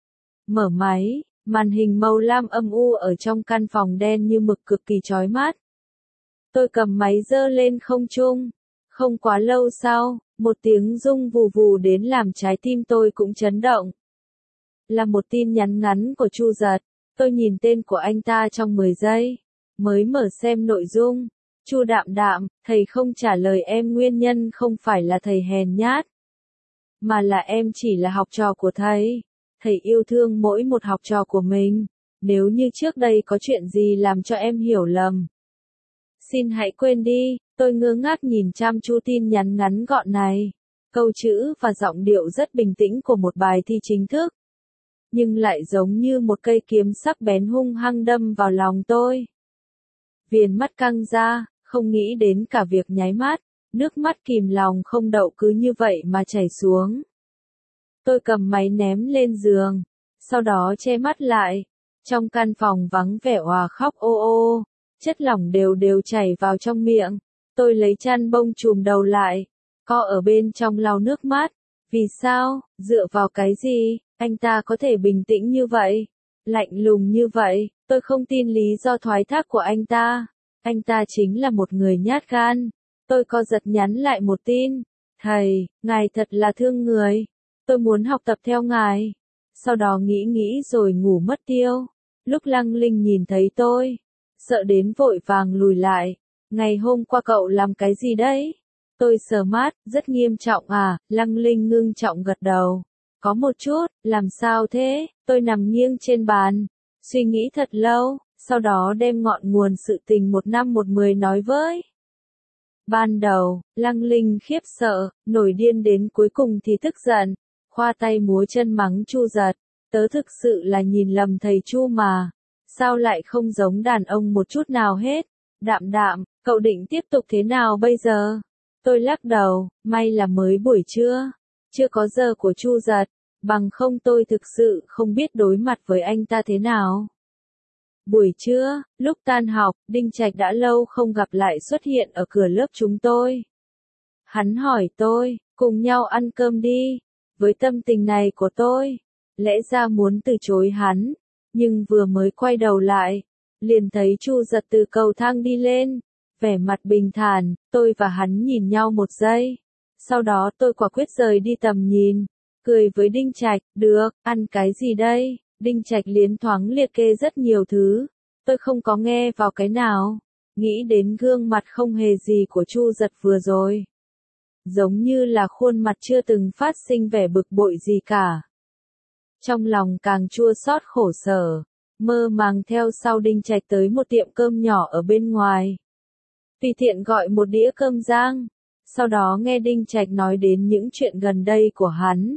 Mở máy, màn hình màu lam âm u ở trong căn phòng đen như mực cực kỳ chói mắt. Tôi cầm máy giơ lên không trung, không quá lâu sau, một tiếng rung vù vù đến làm trái tim tôi cũng chấn động. Là một tin nhắn ngắn của Chu Giật, tôi nhìn tên của anh ta trong 10 giây, mới mở xem nội dung. Chu Đạm Đạm, thầy không trả lời em nguyên nhân không phải là thầy hèn nhát, mà là em chỉ là học trò của thầy. Thầy yêu thương mỗi một học trò của mình, nếu như trước đây có chuyện gì làm cho em hiểu lầm, xin hãy quên đi. Tôi ngơ ngác nhìn chăm chú tin nhắn ngắn gọn này, câu chữ và giọng điệu rất bình tĩnh của một bài thi chính thức, nhưng lại giống như một cây kiếm sắc bén hung hăng đâm vào lòng tôi. Viền mắt căng ra, không nghĩ đến cả việc nháy mắt, nước mắt kìm lòng không đậu cứ như vậy mà chảy xuống. Tôi cầm máy ném lên giường, sau đó che mắt lại. Trong căn phòng vắng vẻ òa khóc ô ô, chất lỏng đều đều chảy vào trong miệng. Tôi lấy chăn bông trùm đầu lại, co ở bên trong lau nước mắt. Vì sao, dựa vào cái gì, anh ta có thể bình tĩnh như vậy, lạnh lùng như vậy, tôi không tin lý do thoái thác của anh ta. Anh ta chính là một người nhát gan. Tôi co giật nhắn lại một tin. Thầy, ngài thật là thương người. Tôi muốn học tập theo ngài. Sau đó nghĩ rồi ngủ mất tiêu. Lúc Lăng Linh nhìn thấy tôi, sợ đến vội vàng lùi lại. Ngày hôm qua cậu làm cái gì đấy? Tôi sờ mắt, rất nghiêm trọng à? Lăng Linh ngưng trọng gật đầu. Có một chút, làm sao thế? Tôi nằm nghiêng trên bàn, suy nghĩ thật lâu, sau đó đem ngọn nguồn sự tình 1 năm 1 10 nói với. Ban đầu, Lăng Linh khiếp sợ, nổi điên đến cuối cùng thì tức giận, khoa tay múa chân mắng Chu Giật. Tớ thực sự là nhìn lầm thầy Chu mà, sao lại không giống đàn ông một chút nào hết? Đạm Đạm, cậu định tiếp tục thế nào bây giờ? Tôi lắc đầu, may là mới buổi trưa, chưa có giờ của Chu Giật, bằng không tôi thực sự không biết đối mặt với anh ta thế nào. Buổi trưa, lúc tan học, Đinh Trạch đã lâu không gặp lại xuất hiện ở cửa lớp chúng tôi. Hắn hỏi tôi, cùng nhau ăn cơm đi. Với tâm tình này của tôi, lẽ ra muốn từ chối hắn, nhưng vừa mới quay đầu lại, liền thấy Chu Giật từ cầu thang đi lên, vẻ mặt bình thản. Tôi và hắn nhìn nhau một giây, sau đó tôi quả quyết rời đi tầm nhìn, cười với Đinh Trạch. Được, ăn cái gì đây? Đinh Trạch liến thoáng liệt kê rất nhiều thứ, tôi không có nghe vào cái nào, nghĩ đến gương mặt không hề gì của Chu Giật vừa rồi, giống như là khuôn mặt chưa từng phát sinh vẻ bực bội gì cả. Trong lòng càng chua xót khổ sở, mơ màng theo sau Đinh Trạch tới một tiệm cơm nhỏ ở bên ngoài. Tùy tiện gọi một đĩa cơm rang, sau đó nghe Đinh Trạch nói đến những chuyện gần đây của hắn.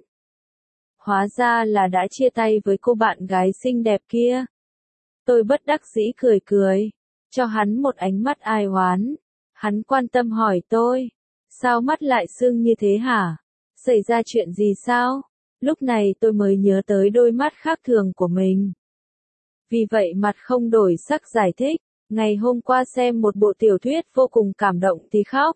Hóa ra là đã chia tay với cô bạn gái xinh đẹp kia. Tôi bất đắc dĩ cười cười, cho hắn một ánh mắt ai oán. Hắn quan tâm hỏi tôi, sao mắt lại sưng như thế hả? Xảy ra chuyện gì sao? Lúc này tôi mới nhớ tới đôi mắt khác thường của mình. Vì vậy mặt không đổi sắc giải thích, ngày hôm qua xem một bộ tiểu thuyết vô cùng cảm động thì khóc.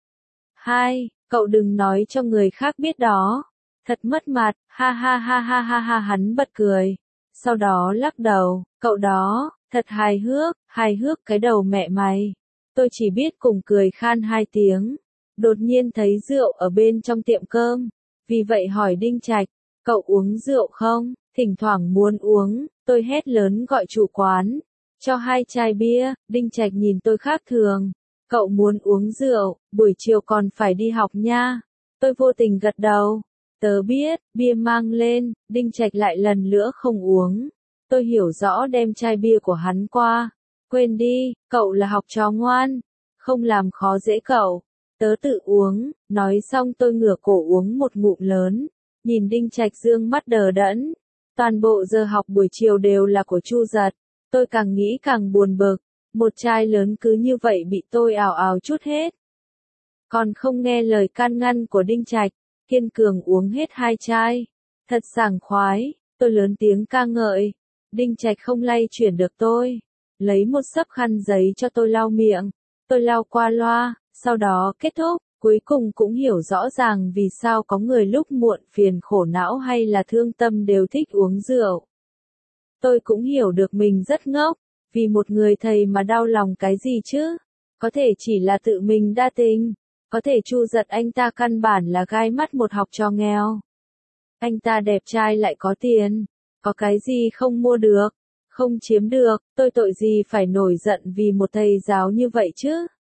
Hai, cậu đừng nói cho người khác biết đó. Thật mất mặt, ha ha ha ha ha ha, hắn bật cười. Sau đó lắc đầu, cậu đó, thật hài hước cái đầu mẹ mày. Tôi chỉ biết cùng cười khan hai tiếng. Đột nhiên thấy rượu ở bên trong tiệm cơm. Vì vậy hỏi Đinh Trạch, cậu uống rượu không? Thỉnh thoảng muốn uống, tôi hét lớn gọi chủ quán. Cho 2 chai bia, Đinh Trạch nhìn tôi khác thường. Cậu muốn uống rượu, buổi chiều còn phải đi học nha. Tôi vô tình gật đầu. Tớ biết, bia mang lên, Đinh Trạch lại lần nữa không uống. Tôi hiểu rõ đem chai bia của hắn qua. Quên đi, cậu là học trò ngoan. Không làm khó dễ cậu. Tớ tự uống, nói xong tôi ngửa cổ uống một ngụm lớn. Nhìn Đinh Trạch dương mắt đờ đẫn. Toàn bộ giờ học buổi chiều đều là của Chu Giật. Tôi càng nghĩ càng buồn bực. Một chai lớn cứ như vậy bị tôi ào ào trút hết. Còn không nghe lời can ngăn của Đinh Trạch, kiên cường uống hết 2 chai. Thật sảng khoái, tôi lớn tiếng ca ngợi. Đinh Trạch không lay chuyển được tôi. Lấy một xấp khăn giấy cho tôi lau miệng. Tôi lau qua loa, sau đó kết thúc. Cuối cùng cũng hiểu rõ ràng vì sao có người lúc muộn phiền khổ não hay là thương tâm đều thích uống rượu. Tôi cũng hiểu được mình rất ngốc. Vì một người thầy mà đau lòng cái gì chứ? Có thể chỉ là tự mình đa tình. Có thể Chu Giật anh ta căn bản là gai mắt một học trò nghèo. Anh ta đẹp trai lại có tiền. Có cái gì không mua được, không chiếm được, tôi tội gì phải nổi giận vì một thầy giáo như vậy chứ?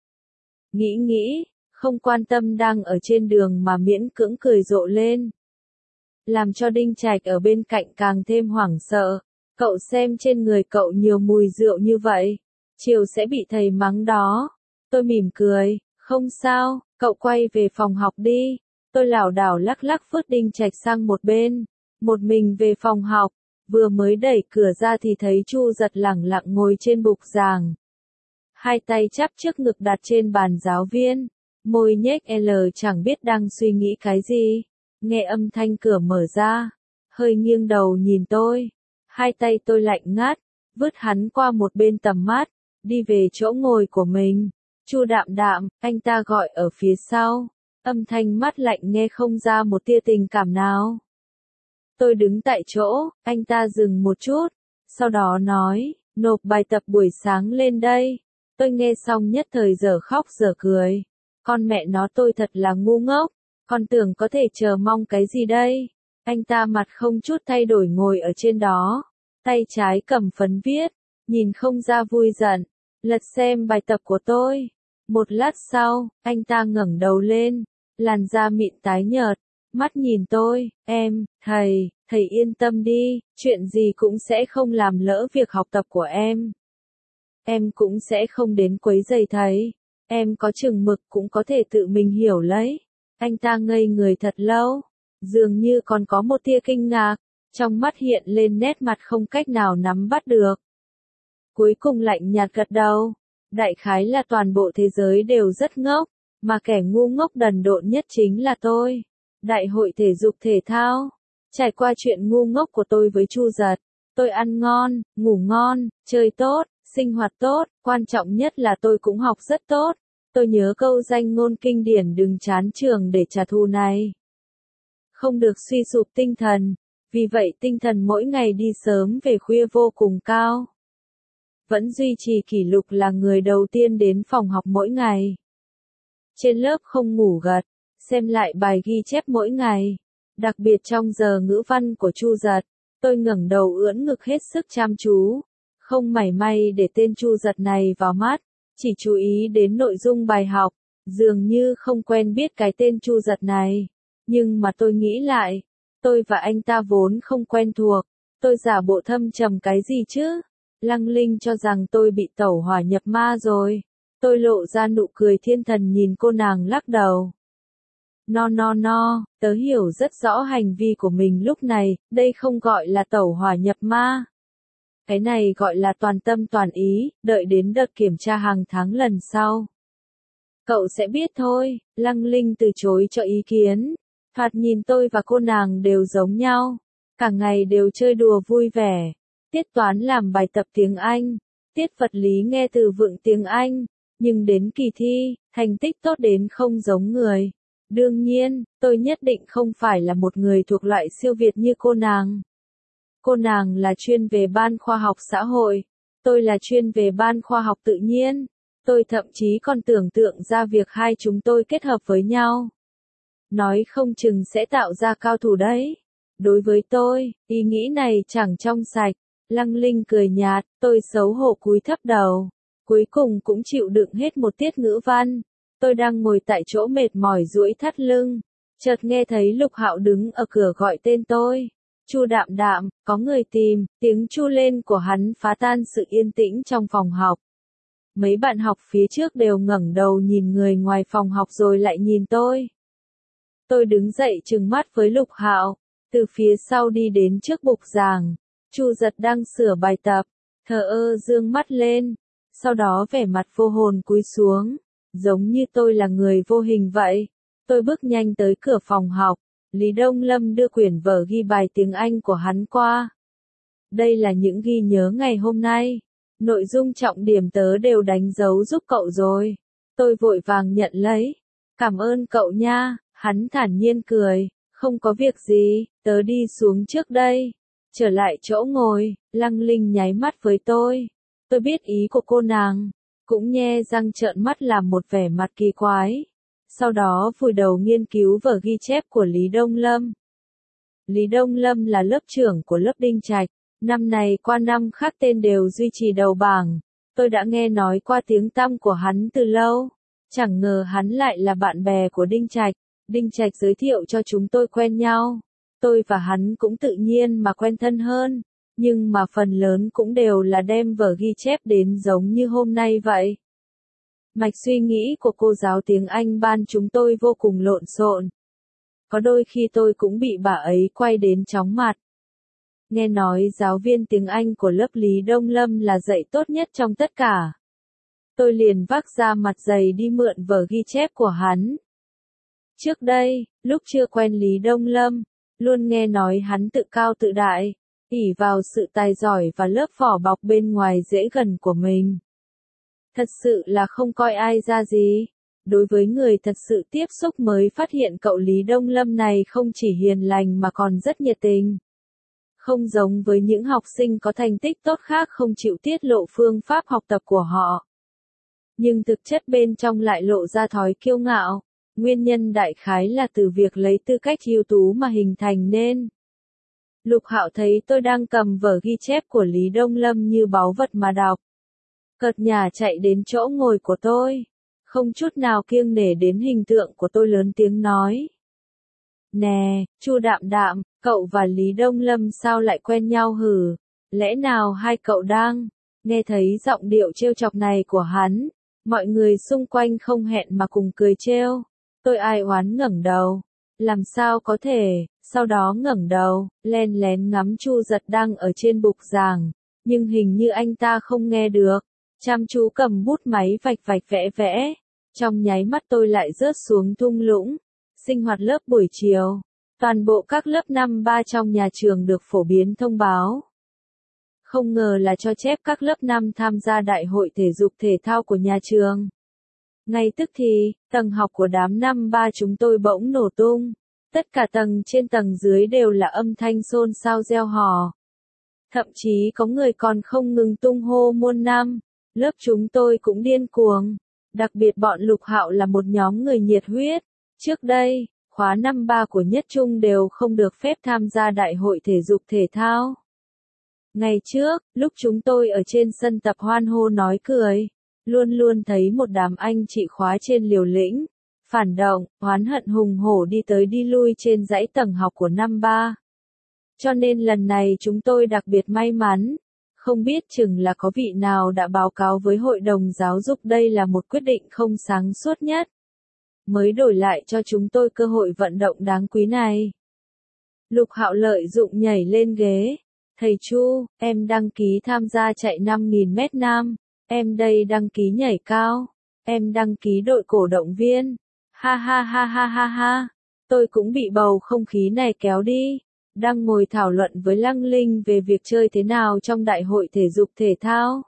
Nghĩ, không quan tâm đang ở trên đường mà miễn cưỡng cười rộ lên. Làm cho Đinh Trạch ở bên cạnh càng thêm hoảng sợ. Cậu xem trên người cậu nhiều mùi rượu như vậy, chiều sẽ bị thầy mắng đó. Tôi mỉm cười, không sao, cậu quay về phòng học đi. Tôi lảo đảo lắc lắc vứt Đinh Trạch sang một bên, một mình về phòng học. Vừa mới đẩy cửa ra thì thấy Chu Giật lẳng lặng ngồi trên bục giảng. 2 tay chắp trước ngực đặt trên bàn giáo viên, môi nhếch L chẳng biết đang suy nghĩ cái gì. Nghe âm thanh cửa mở ra, hơi nghiêng đầu nhìn tôi. 2 tay tôi lạnh ngắt, vứt hắn qua một bên tầm mắt, đi về chỗ ngồi của mình. Chu Đạm Đạm, anh ta gọi ở phía sau. Âm thanh mắt lạnh nghe không ra một tia tình cảm nào. Tôi đứng tại chỗ, anh ta dừng một chút, sau đó nói, nộp bài tập buổi sáng lên đây. Tôi nghe xong nhất thời giờ khóc giờ cười. Con mẹ nó tôi thật là ngu ngốc, con tưởng có thể chờ mong cái gì đây. Anh ta mặt không chút thay đổi ngồi ở trên đó, tay trái cầm phấn viết, nhìn không ra vui giận, lật xem bài tập của tôi. Một lát sau, anh ta ngẩng đầu lên, làn da mịn tái nhợt, mắt nhìn tôi, thầy yên tâm đi, chuyện gì cũng sẽ không làm lỡ việc học tập của em. Em cũng sẽ không đến quấy rầy thầy, em có chừng mực cũng có thể tự mình hiểu lấy. Anh ta ngây người thật lâu, dường như còn có một tia kinh ngạc, trong mắt hiện lên nét mặt không cách nào nắm bắt được. Cuối cùng lạnh nhạt gật đầu, đại khái là toàn bộ thế giới đều rất ngốc, mà kẻ ngu ngốc đần độn nhất chính là tôi. Đại hội thể dục thể thao, trải qua chuyện ngu ngốc của tôi với Chu Giật, tôi ăn ngon, ngủ ngon, chơi tốt, sinh hoạt tốt, quan trọng nhất là tôi cũng học rất tốt. Tôi nhớ câu danh ngôn kinh điển đừng chán trường để trả thù này. Không được suy sụp tinh thần, vì vậy tinh thần mỗi ngày đi sớm về khuya vô cùng cao. Vẫn duy trì kỷ lục là người đầu tiên đến phòng học mỗi ngày. Trên lớp không ngủ gật, xem lại bài ghi chép mỗi ngày. Đặc biệt trong giờ ngữ văn của Chu Giật, tôi ngẩng đầu ưỡn ngực hết sức chăm chú. Không mảy may để tên Chu Giật này vào mắt, chỉ chú ý đến nội dung bài học, dường như không quen biết cái tên Chu Giật này. Nhưng mà tôi nghĩ lại, tôi và anh ta vốn không quen thuộc, tôi giả bộ thâm trầm cái gì chứ? Lăng Linh cho rằng tôi bị tẩu hỏa nhập ma rồi. Tôi lộ ra nụ cười thiên thần nhìn cô nàng lắc đầu. No, tớ hiểu rất rõ hành vi của mình lúc này, đây không gọi là tẩu hỏa nhập ma. Cái này gọi là toàn tâm toàn ý, đợi đến đợt kiểm tra hàng tháng lần sau. Cậu sẽ biết thôi, Lăng Linh từ chối cho ý kiến. Thoạt nhìn tôi và cô nàng đều giống nhau. Cả ngày đều chơi đùa vui vẻ. Tiết toán làm bài tập tiếng Anh. Tiết vật lý nghe từ vựng tiếng Anh. Nhưng đến kỳ thi, thành tích tốt đến không giống người. Đương nhiên, tôi nhất định không phải là một người thuộc loại siêu việt như cô nàng. Cô nàng là chuyên về ban khoa học xã hội. Tôi là chuyên về ban khoa học tự nhiên. Tôi thậm chí còn tưởng tượng ra việc hai chúng tôi kết hợp với nhau. Nói không chừng sẽ tạo ra cao thủ đấy. Đối với tôi, ý nghĩ này chẳng trong sạch. Lăng Linh cười nhạt, tôi xấu hổ cúi thấp đầu. Cuối cùng cũng chịu đựng hết một tiết ngữ văn. Tôi đang ngồi tại chỗ mệt mỏi duỗi thắt lưng. Chợt nghe thấy Lục Hạo đứng ở cửa gọi tên tôi. Chu Đạm Đạm, có người tìm, tiếng chu lên của hắn phá tan sự yên tĩnh trong phòng học. Mấy bạn học phía trước đều ngẩng đầu nhìn người ngoài phòng học rồi lại nhìn tôi. Tôi đứng dậy trừng mắt với Lục Hạo, từ phía sau đi đến trước bục giảng. Chu Giật đang sửa bài tập, thờ ơ dương mắt lên, sau đó vẻ mặt vô hồn cúi xuống, giống như tôi là người vô hình vậy. Tôi bước nhanh tới cửa phòng học, Lý Đông Lâm đưa quyển vở ghi bài tiếng Anh của hắn qua. Đây là những ghi nhớ ngày hôm nay. Nội dung trọng điểm tớ đều đánh dấu giúp cậu rồi. Tôi vội vàng nhận lấy. Cảm ơn cậu nha, hắn thản nhiên cười. Không có việc gì, tớ đi xuống trước đây. Trở lại chỗ ngồi, Lăng Linh nháy mắt với tôi. Tôi biết ý của cô nàng. Cũng nhe răng trợn mắt làm một vẻ mặt kỳ quái. Sau đó vùi đầu nghiên cứu vở ghi chép của Lý Đông Lâm. Lý Đông Lâm là lớp trưởng của lớp Đinh Trạch. Năm này qua năm khác tên đều duy trì đầu bảng. Tôi đã nghe nói qua tiếng tăm của hắn từ lâu. Chẳng ngờ hắn lại là bạn bè của Đinh Trạch. Đinh Trạch giới thiệu cho chúng tôi quen nhau. Tôi và hắn cũng tự nhiên mà quen thân hơn. Nhưng mà phần lớn cũng đều là đem vở ghi chép đến giống như hôm nay vậy. Mạch suy nghĩ của cô giáo tiếng Anh ban chúng tôi vô cùng lộn xộn. Có đôi khi tôi cũng bị bà ấy quay đến chóng mặt. Nghe nói giáo viên tiếng Anh của lớp Lý Đông Lâm là dạy tốt nhất trong tất cả. Tôi liền vác ra mặt dày đi mượn vở ghi chép của hắn. Trước đây, lúc chưa quen Lý Đông Lâm, luôn nghe nói hắn tự cao tự đại, ỷ vào sự tài giỏi và lớp vỏ bọc bên ngoài dễ gần của mình. Thật sự là không coi ai ra gì. Đối với người thật sự tiếp xúc mới phát hiện cậu Lý Đông Lâm này không chỉ hiền lành mà còn rất nhiệt tình. Không giống với những học sinh có thành tích tốt khác không chịu tiết lộ phương pháp học tập của họ. Nhưng thực chất bên trong lại lộ ra thói kiêu ngạo. Nguyên nhân đại khái là từ việc lấy tư cách ưu tú mà hình thành nên. Lục Hạo thấy tôi đang cầm vở ghi chép của Lý Đông Lâm như báu vật mà đọc. Cợt nhả chạy đến chỗ ngồi của tôi. Không chút nào kiêng nể đến hình tượng của tôi lớn tiếng nói. Nè, Chu Đạm Đạm, cậu và Lý Đông Lâm sao lại quen nhau hử? Lẽ nào hai cậu đang? Nghe thấy giọng điệu trêu chọc này của hắn, mọi người xung quanh không hẹn mà cùng cười trêu. Tôi ai oán ngẩng đầu. Làm sao có thể, sau đó ngẩng đầu, len lén ngắm Chu Giật đang ở trên bục giảng, nhưng hình như anh ta không nghe được. Chăm chú cầm bút máy vạch vạch vẽ vẽ. Trong nháy mắt tôi lại rớt xuống thung lũng. Sinh hoạt lớp buổi chiều. Toàn bộ các lớp năm 3 trong nhà trường được phổ biến thông báo. Không ngờ là cho chép các lớp 5 tham gia đại hội thể dục thể thao của nhà trường. Ngay tức thì, tầng học của đám năm 3 chúng tôi bỗng nổ tung. Tất cả tầng trên tầng dưới đều là âm thanh xôn xao reo hò. Thậm chí có người còn không ngừng tung hô muôn năm. Lớp chúng tôi cũng điên cuồng. Đặc biệt bọn Lục Hạo là một nhóm người nhiệt huyết. Trước đây, khóa năm 3 của Nhất Trung đều không được phép tham gia đại hội thể dục thể thao. Ngày trước, lúc chúng tôi ở trên sân tập hoan hô nói cười, luôn luôn thấy một đám anh chị khóa trên liều lĩnh, phản động, oán hận hùng hổ đi tới đi lui trên dãy tầng học của năm 3. Cho nên lần này chúng tôi đặc biệt may mắn, Không biết chừng là có vị nào đã báo cáo với hội đồng giáo dục đây là một quyết định không sáng suốt nhất. Mới đổi lại cho chúng tôi cơ hội vận động đáng quý này. Lục Hạo lợi dụng nhảy lên ghế. Thầy Chu, em đăng ký tham gia chạy 5.000 mét nam. Em đây đăng ký nhảy cao. Em đăng ký đội cổ động viên. Ha ha ha ha ha ha. Tôi cũng bị bầu không khí này kéo đi. Đang ngồi thảo luận với Lăng Linh về việc chơi thế nào trong đại hội thể dục thể thao.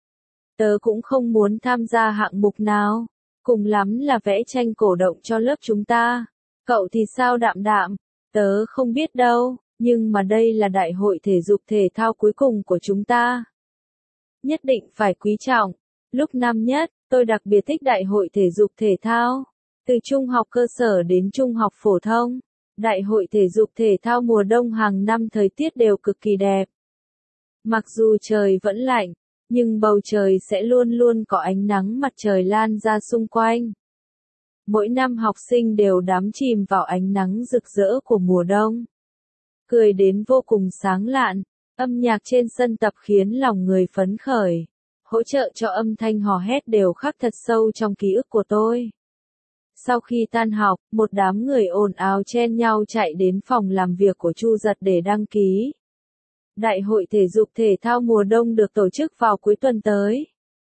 Tớ cũng không muốn tham gia hạng mục nào. Cùng lắm là vẽ tranh cổ động cho lớp chúng ta. Cậu thì sao Đạm Đạm? Tớ không biết đâu, nhưng mà đây là đại hội thể dục thể thao cuối cùng của chúng ta. Nhất định phải quý trọng. Lúc năm nhất, tôi đặc biệt thích đại hội thể dục thể thao. Từ trung học cơ sở đến trung học phổ thông, đại hội thể dục thể thao mùa đông hàng năm thời tiết đều cực kỳ đẹp. Mặc dù trời vẫn lạnh, nhưng bầu trời sẽ luôn luôn có ánh nắng mặt trời lan ra xung quanh. Mỗi năm học sinh đều đắm chìm vào ánh nắng rực rỡ của mùa đông. Cười đến vô cùng sáng lạn, âm nhạc trên sân tập khiến lòng người phấn khởi. Hỗ trợ cho âm thanh hò hét đều khắc thật sâu trong ký ức của tôi. Sau khi tan học, một đám người ồn ào chen nhau chạy đến phòng làm việc của Chu Giật để đăng ký. Đại hội thể dục thể thao mùa đông được tổ chức vào cuối tuần tới.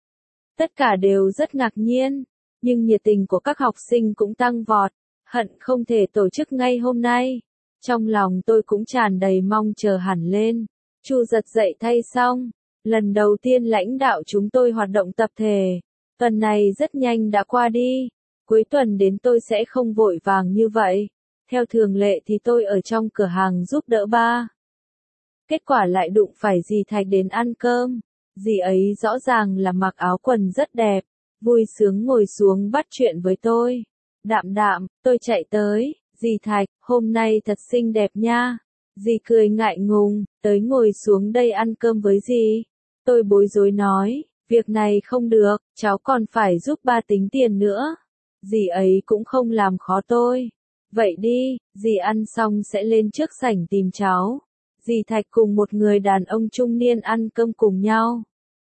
Tất cả đều rất ngạc nhiên, nhưng nhiệt tình của các học sinh cũng tăng vọt, hận không thể tổ chức ngay hôm nay. Trong lòng tôi cũng tràn đầy mong chờ hẳn lên. Chu Giật dạy thay xong, lần đầu tiên lãnh đạo chúng tôi hoạt động tập thể. Tuần này rất nhanh đã qua đi. Cuối tuần đến tôi sẽ không vội vàng như vậy. Theo thường lệ thì tôi ở trong cửa hàng giúp đỡ ba. Kết quả lại đụng phải dì Thạch đến ăn cơm. Dì ấy rõ ràng là mặc áo quần rất đẹp, vui sướng ngồi xuống bắt chuyện với tôi. Đạm Đạm, tôi chạy tới. Dì Thạch, hôm nay thật xinh đẹp nha. Dì cười ngại ngùng, tới ngồi xuống đây ăn cơm với dì. Tôi bối rối nói, việc này không được, cháu còn phải giúp ba tính tiền nữa. Dì ấy cũng không làm khó tôi. Vậy đi, dì ăn xong sẽ lên trước sảnh tìm cháu. Dì Thạch cùng một người đàn ông trung niên ăn cơm cùng nhau.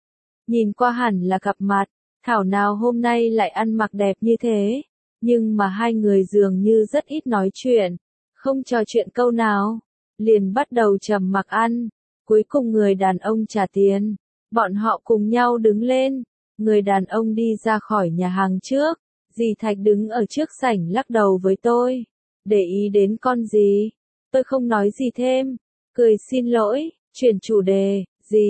Nhìn qua hẳn là gặp mặt, thảo nào hôm nay lại ăn mặc đẹp như thế. Nhưng mà hai người dường như rất ít nói chuyện, không trò chuyện câu nào, liền bắt đầu trầm mặc ăn. Cuối cùng người đàn ông trả tiền, bọn họ cùng nhau đứng lên, người đàn ông đi ra khỏi nhà hàng trước. Dì Thạch đứng ở trước sảnh lắc đầu với tôi, để ý đến con gì. Tôi không nói gì thêm, cười xin lỗi, chuyển chủ đề.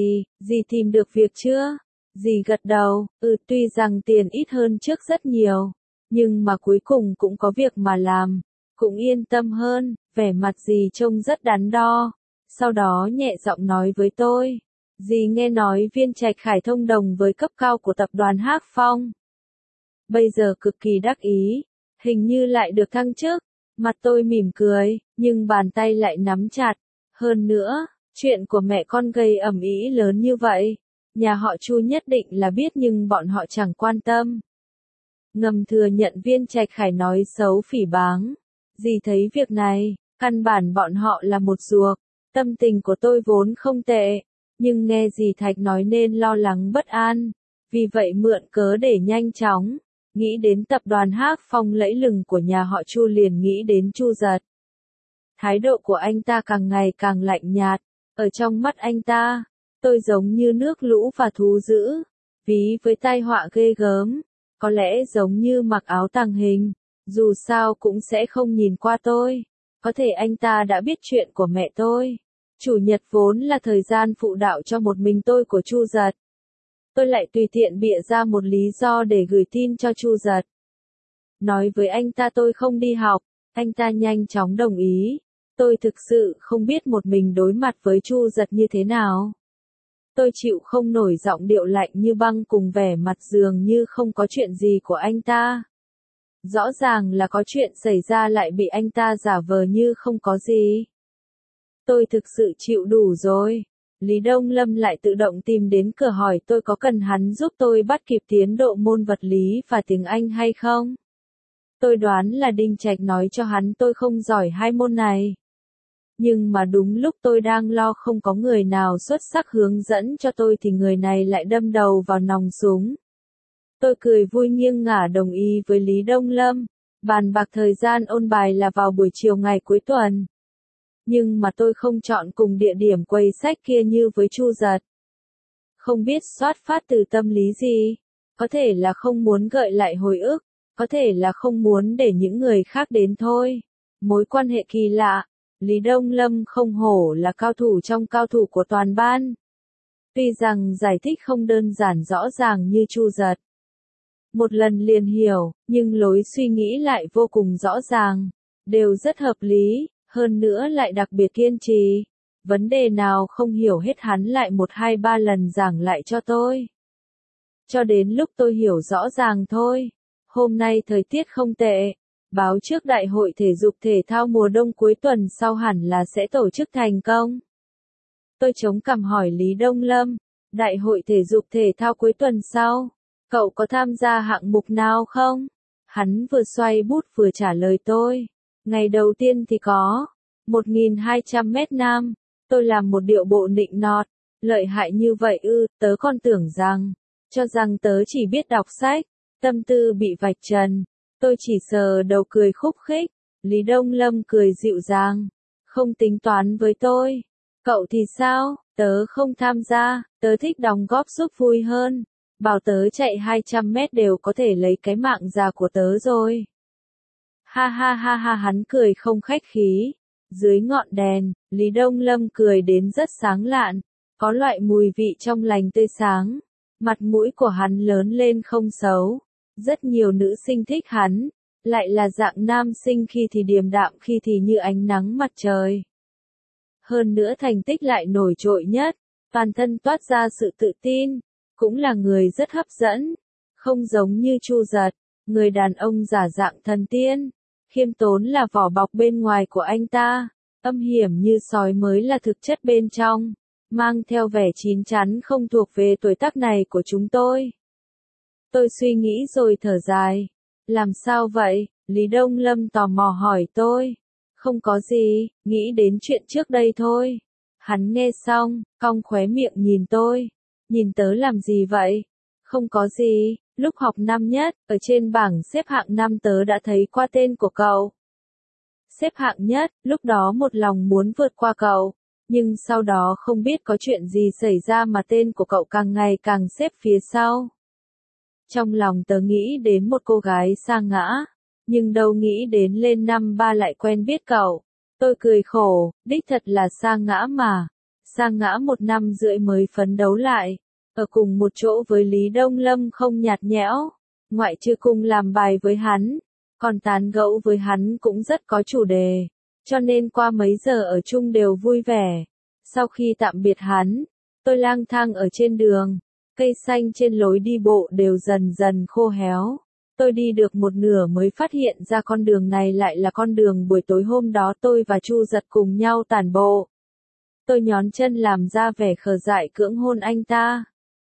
Dì tìm được việc chưa? Dì gật đầu, tuy rằng tiền ít hơn trước rất nhiều, nhưng mà cuối cùng cũng có việc mà làm, cũng yên tâm hơn. Vẻ mặt dì trông rất đắn đo, sau đó nhẹ giọng nói với tôi, dì nghe nói Viên Trạch Khải thông đồng với cấp cao của tập đoàn Hắc Phong. Bây giờ cực kỳ đắc ý, hình như lại được thăng chức. Mặt tôi mỉm cười, nhưng bàn tay lại nắm chặt. Hơn nữa, chuyện của mẹ con gây ầm ĩ lớn như vậy, nhà họ Chu nhất định là biết nhưng bọn họ chẳng quan tâm. Ngầm thừa nhận Viên Trạch Khải nói xấu phỉ báng. Dì thấy việc này, căn bản bọn họ là một ruột. Tâm tình của tôi vốn không tệ, nhưng nghe dì Thạch nói nên lo lắng bất an. Vì vậy mượn cớ để nhanh chóng nghĩ đến tập đoàn Hắc Phong lẫy lừng của nhà họ Chu liền nghĩ đến Chu Giật. Thái độ của anh ta càng ngày càng lạnh nhạt, ở trong mắt anh ta, tôi giống như nước lũ và thú dữ, ví với tai họa ghê gớm, có lẽ giống như mặc áo tàng hình, dù sao cũng sẽ không nhìn qua tôi. Có thể anh ta đã biết chuyện của mẹ tôi. Chủ nhật vốn là thời gian phụ đạo cho một mình tôi của Chu Giật. Tôi lại tùy tiện bịa ra một lý do để gửi tin cho Chu Giật. Nói với anh ta tôi không đi học, anh ta nhanh chóng đồng ý. Tôi thực sự không biết một mình đối mặt với Chu Giật như thế nào. Tôi chịu không nổi giọng điệu lạnh như băng cùng vẻ mặt dường như không có chuyện gì của anh ta. Rõ ràng là có chuyện xảy ra lại bị anh ta giả vờ như không có gì. Tôi thực sự chịu đủ rồi. Lý Đông Lâm lại tự động tìm đến cửa hỏi tôi có cần hắn giúp tôi bắt kịp tiến độ môn vật lý và tiếng Anh hay không. Tôi đoán là Đinh Trạch nói cho hắn tôi không giỏi hai môn này. Nhưng mà đúng lúc tôi đang lo không có người nào xuất sắc hướng dẫn cho tôi thì người này lại đâm đầu vào nòng súng. Tôi cười vui nghiêng ngả đồng ý với Lý Đông Lâm, bàn bạc thời gian ôn bài là vào buổi chiều ngày cuối tuần. Nhưng mà tôi không chọn cùng địa điểm quầy sách kia như với Chu Giật. Không biết xuất phát từ tâm lý gì, có thể là không muốn gợi lại hồi ức, có thể là không muốn để những người khác đến thôi. Mối quan hệ kỳ lạ, Lý Đông Lâm không hổ là cao thủ trong cao thủ của toàn ban. Tuy rằng giải thích không đơn giản rõ ràng như Chu Giật. Một lần liền hiểu, nhưng lối suy nghĩ lại vô cùng rõ ràng, đều rất hợp lý, hơn nữa lại đặc biệt kiên trì. Vấn đề nào không hiểu hết hắn lại 1 2 3 lần giảng lại cho tôi. Cho đến lúc tôi hiểu rõ ràng thôi. Hôm nay thời tiết không tệ, báo trước đại hội thể dục thể thao mùa đông cuối tuần sau hẳn là sẽ tổ chức thành công. Tôi chống cằm hỏi Lý Đông Lâm, đại hội thể dục thể thao cuối tuần sau, cậu có tham gia hạng mục nào không? Hắn vừa xoay bút vừa trả lời tôi. Ngày đầu tiên thì có 1.200 mét nam. Tôi làm một điệu bộ nịnh nọt. Lợi hại như vậy ư? Tớ còn tưởng rằng, cho rằng tớ chỉ biết đọc sách. Tâm tư bị vạch trần. Tôi chỉ sờ đầu cười khúc khích. Lý Đông Lâm cười dịu dàng. Không tính toán với tôi. Cậu thì sao? Tớ không tham gia. Tớ thích đóng góp giúp vui hơn. Bảo tớ chạy 200 mét đều có thể lấy cái mạng già của tớ rồi. Ha ha ha ha, hắn cười không khách khí. Dưới ngọn đèn, Lý Đông Lâm cười đến rất sáng lạn, có loại mùi vị trong lành tươi sáng. Mặt mũi của hắn lớn lên không xấu. Rất nhiều nữ sinh thích hắn, lại là dạng nam sinh khi thì điềm đạm khi thì như ánh nắng mặt trời. Hơn nữa thành tích lại nổi trội nhất, toàn thân toát ra sự tự tin, cũng là người rất hấp dẫn, không giống như Chu Giật, người đàn ông giả dạng thần tiên. Khiêm tốn là vỏ bọc bên ngoài của anh ta, âm hiểm như sói mới là thực chất bên trong, mang theo vẻ chín chắn không thuộc về tuổi tác này của chúng tôi. Tôi suy nghĩ rồi thở dài. Làm sao vậy? Lý Đông Lâm tò mò hỏi tôi. Không có gì, nghĩ đến chuyện trước đây thôi. Hắn nghe xong, cong khóe miệng nhìn tôi. Nhìn tớ làm gì vậy? Không có gì, lúc học năm nhất, ở trên bảng xếp hạng năm tớ đã thấy qua tên của cậu. Xếp hạng nhất, lúc đó một lòng muốn vượt qua cậu. Nhưng sau đó không biết có chuyện gì xảy ra mà tên của cậu càng ngày càng xếp phía sau. Trong lòng tớ nghĩ đến một cô gái sa ngã, nhưng đâu nghĩ đến lên năm ba lại quen biết cậu. Tôi cười khổ, đích thật là sa ngã mà. Sa ngã 1 năm rưỡi mới phấn đấu lại. Ở cùng một chỗ với Lý Đông Lâm không nhạt nhẽo. Ngoại trừ cùng làm bài với hắn, còn tán gẫu với hắn cũng rất có chủ đề. Cho nên qua mấy giờ ở chung đều vui vẻ. Sau khi tạm biệt hắn, tôi lang thang ở trên đường. Cây xanh trên lối đi bộ đều dần dần khô héo. Tôi đi được một nửa mới phát hiện ra con đường này lại là con đường buổi tối hôm đó tôi và Chu Giật cùng nhau tản bộ. Tôi nhón chân làm ra vẻ khờ dại cưỡng hôn anh ta.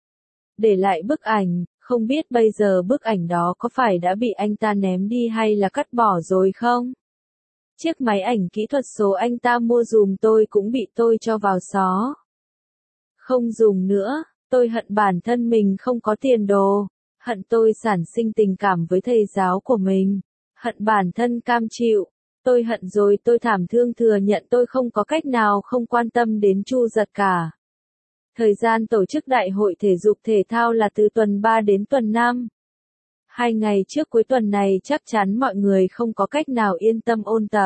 Để lại bức ảnh, không biết bây giờ bức ảnh đó có phải đã bị anh ta ném đi hay là cắt bỏ rồi không? Chiếc máy ảnh kỹ thuật số anh ta mua dùm tôi cũng bị tôi cho vào xó. Không dùng nữa. Tôi hận bản thân mình không có tiền đồ, hận tôi sản sinh tình cảm với thầy giáo của mình, hận bản thân cam chịu, tôi hận rồi tôi thảm thương thừa nhận tôi không có cách nào không quan tâm đến Chu Giật cả. Thời gian tổ chức đại hội thể dục thể thao là từ tuần 3 đến tuần 5. 2 ngày trước cuối tuần này chắc chắn mọi người không có cách nào yên tâm ôn tập.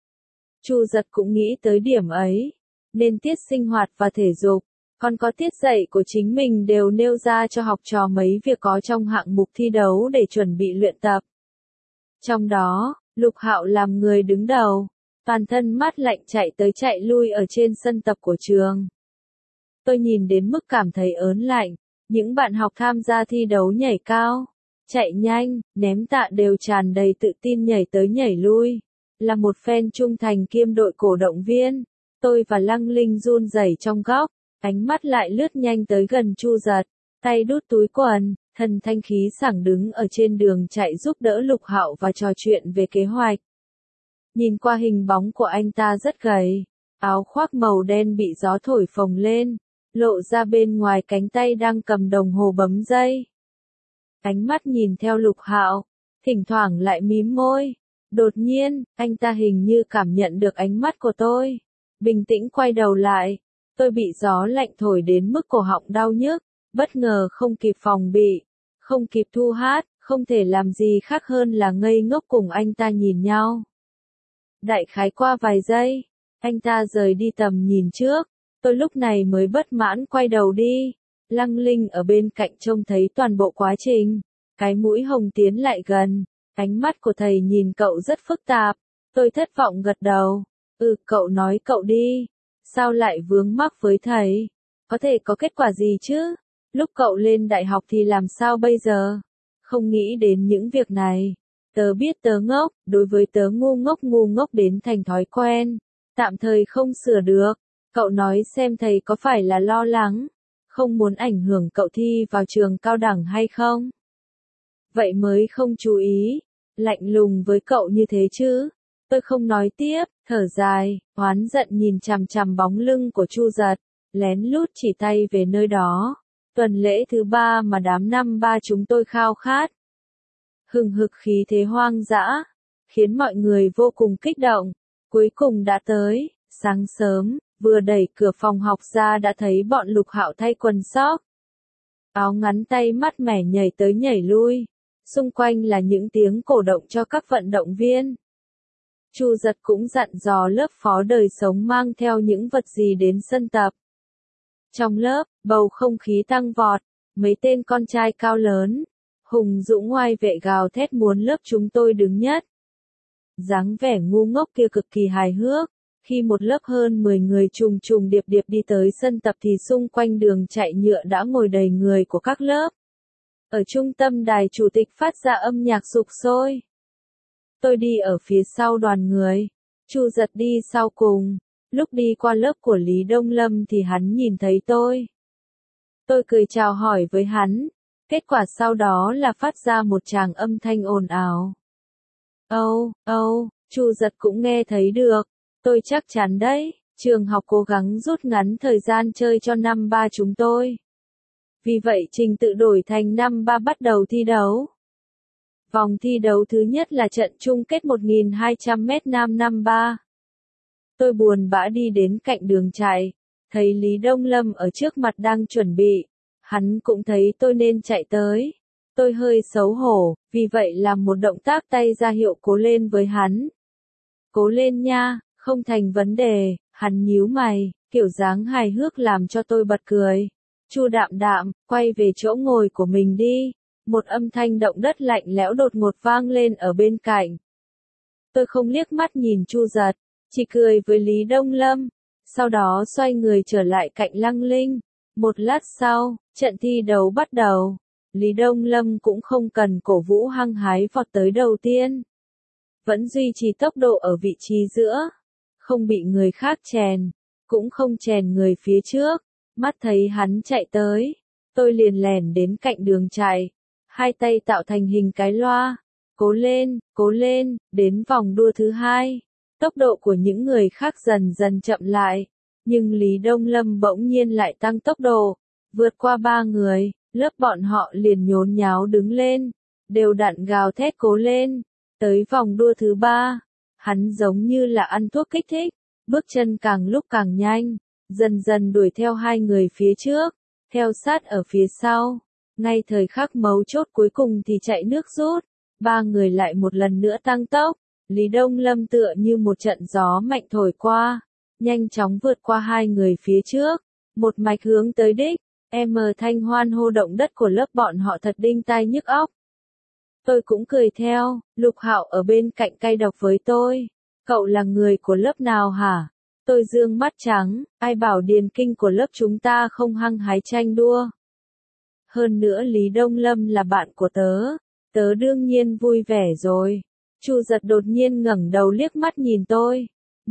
Chu Giật cũng nghĩ tới điểm ấy, nên tiết sinh hoạt và thể dục. Còn có tiết dạy của chính mình đều nêu ra cho học trò mấy việc có trong hạng mục thi đấu để chuẩn bị luyện tập. Trong đó, Lục Hạo làm người đứng đầu, toàn thân mát lạnh chạy tới chạy lui ở trên sân tập của trường. Tôi nhìn đến mức cảm thấy ớn lạnh, những bạn học tham gia thi đấu nhảy cao, chạy nhanh, ném tạ đều tràn đầy tự tin nhảy tới nhảy lui. Là một fan trung thành kiêm đội cổ động viên, tôi và Lăng Linh run rẩy trong góc. Ánh mắt lại lướt nhanh tới gần Chu Giật, tay đút túi quần, thần thanh khí sảng đứng ở trên đường chạy giúp đỡ Lục Hạo và trò chuyện về kế hoạch. Nhìn qua hình bóng của anh ta rất gầy, Áo khoác màu đen bị gió thổi phồng lên, lộ ra bên ngoài cánh tay đang cầm đồng hồ bấm giây. Ánh mắt nhìn theo Lục Hạo, thỉnh thoảng lại mím môi. Đột nhiên, anh ta hình như cảm nhận được ánh mắt của tôi. Bình tĩnh quay đầu lại, tôi bị gió lạnh thổi đến mức cổ họng đau nhức, bất ngờ không kịp phòng bị, không kịp thu hát, không thể làm gì khác hơn là ngây ngốc cùng anh ta nhìn nhau. Đại khái qua vài giây, anh ta rời đi tầm nhìn trước, tôi lúc này mới bất mãn quay đầu đi. Lăng Linh ở bên cạnh trông thấy toàn bộ quá trình, cái mũi hồng tiến lại gần, ánh mắt của thầy nhìn cậu rất phức tạp, tôi thất vọng gật đầu. Cậu nói cậu đi, sao lại vướng mắc với thầy, có thể có kết quả gì chứ, lúc cậu lên đại học thì làm sao bây giờ, không nghĩ đến những việc này. Tớ biết tớ ngốc, đối với tớ ngu ngốc đến thành thói quen, tạm thời không sửa được. Cậu nói xem thầy có phải là lo lắng, không muốn ảnh hưởng cậu thi vào trường cao đẳng hay không? Vậy mới không chú ý, lạnh lùng với cậu như thế chứ. Tôi không nói tiếp, thở dài, oán giận nhìn chằm chằm bóng lưng của Chu Giật, lén lút chỉ tay về nơi đó. Tuần lễ thứ 3 mà đám năm ba chúng tôi khao khát. Hừng hực khí thế hoang dã, khiến mọi người vô cùng kích động. Cuối cùng đã tới, sáng sớm, vừa đẩy cửa phòng học ra đã thấy bọn Lục Hạo thay quần sóc. Áo ngắn tay mát mẻ nhảy tới nhảy lui, xung quanh là những tiếng cổ động cho các vận động viên. Chu Giật cũng dặn dò lớp phó đời sống mang theo những vật gì đến sân tập. Trong lớp, bầu không khí tăng vọt, mấy tên con trai cao lớn, hùng dũng oai vệ gào thét muốn lớp chúng tôi đứng nhất. Dáng vẻ ngu ngốc kia cực kỳ hài hước, khi một lớp hơn 10 người trùng trùng điệp điệp đi tới sân tập thì xung quanh đường chạy nhựa đã ngồi đầy người của các lớp. Ở trung tâm đài chủ tịch phát ra âm nhạc sục sôi. Tôi đi ở phía sau đoàn người, Chu Giật đi sau cùng. Lúc đi qua lớp của Lý Đông Lâm thì hắn nhìn thấy tôi. Tôi cười chào hỏi với hắn, kết quả sau đó là phát ra một tràng âm thanh ồn ào. Chu Giật cũng nghe thấy được, tôi chắc chắn đấy, trường học cố gắng rút ngắn thời gian chơi cho năm ba chúng tôi. Vì vậy trình tự đổi thành năm ba bắt đầu thi đấu. Vòng thi đấu thứ nhất là trận chung kết 1.200m nam năm ba. Tôi buồn bã đi đến cạnh đường chạy, thấy Lý Đông Lâm ở trước mặt đang chuẩn bị, hắn cũng thấy tôi nên chạy tới. Tôi hơi xấu hổ, vì vậy làm một động tác tay ra hiệu cố lên với hắn. Cố lên nha, không thành vấn đề, hắn nhíu mày, kiểu dáng hài hước làm cho tôi bật cười. Chu Đạm Đạm, quay về chỗ ngồi của mình đi. Một âm thanh động đất lạnh lẽo đột ngột vang lên ở bên cạnh. Tôi không liếc mắt nhìn Chu Giật, chỉ cười với Lý Đông Lâm, sau đó xoay người trở lại cạnh Lăng Linh. Một lát sau, trận thi đấu bắt đầu. Lý Đông Lâm cũng không cần cổ vũ hăng hái vọt tới đầu tiên. Vẫn duy trì tốc độ ở vị trí giữa, không bị người khác chèn, cũng không chèn người phía trước. Mắt thấy hắn chạy tới, tôi liền lẻn đến cạnh đường chạy, hai tay tạo thành hình cái loa. Cố lên, đến vòng đua thứ 2. Tốc độ của những người khác dần dần chậm lại, nhưng Lý Đông Lâm bỗng nhiên lại tăng tốc độ, vượt qua 3 người, lớp bọn họ liền nhốn nháo đứng lên, đều đặn gào thét cố lên. Tới vòng đua thứ 3, hắn giống như là ăn thuốc kích thích, bước chân càng lúc càng nhanh, dần dần đuổi theo hai người phía trước, theo sát ở phía sau. Ngay thời khắc mấu chốt cuối cùng thì chạy nước rút, 3 người lại một lần nữa tăng tốc. Lý Đông Lâm tựa như một trận gió mạnh thổi qua, nhanh chóng vượt qua hai người phía trước, một mạch hướng tới đích. Thanh hoan hô động đất của lớp bọn họ thật đinh tai nhức óc. Tôi cũng cười theo, Lục Hạo ở bên cạnh cay độc với tôi. Cậu là người của lớp nào hả? Tôi dương mắt trắng, ai bảo điền kinh của lớp chúng ta không hăng hái tranh đua. Hơn nữa Lý Đông Lâm là bạn của tớ đương nhiên vui vẻ rồi. Chu Giật đột nhiên ngẩng đầu liếc mắt nhìn tôi.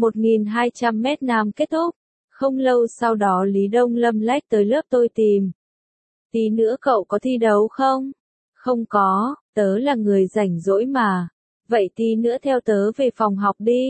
1.200m nam kết thúc. Không lâu sau đó Lý Đông Lâm lách tới lớp tôi tìm. Tí nữa cậu có thi đấu không? Không có, tớ là người rảnh rỗi mà. Vậy tí nữa theo tớ về phòng học đi.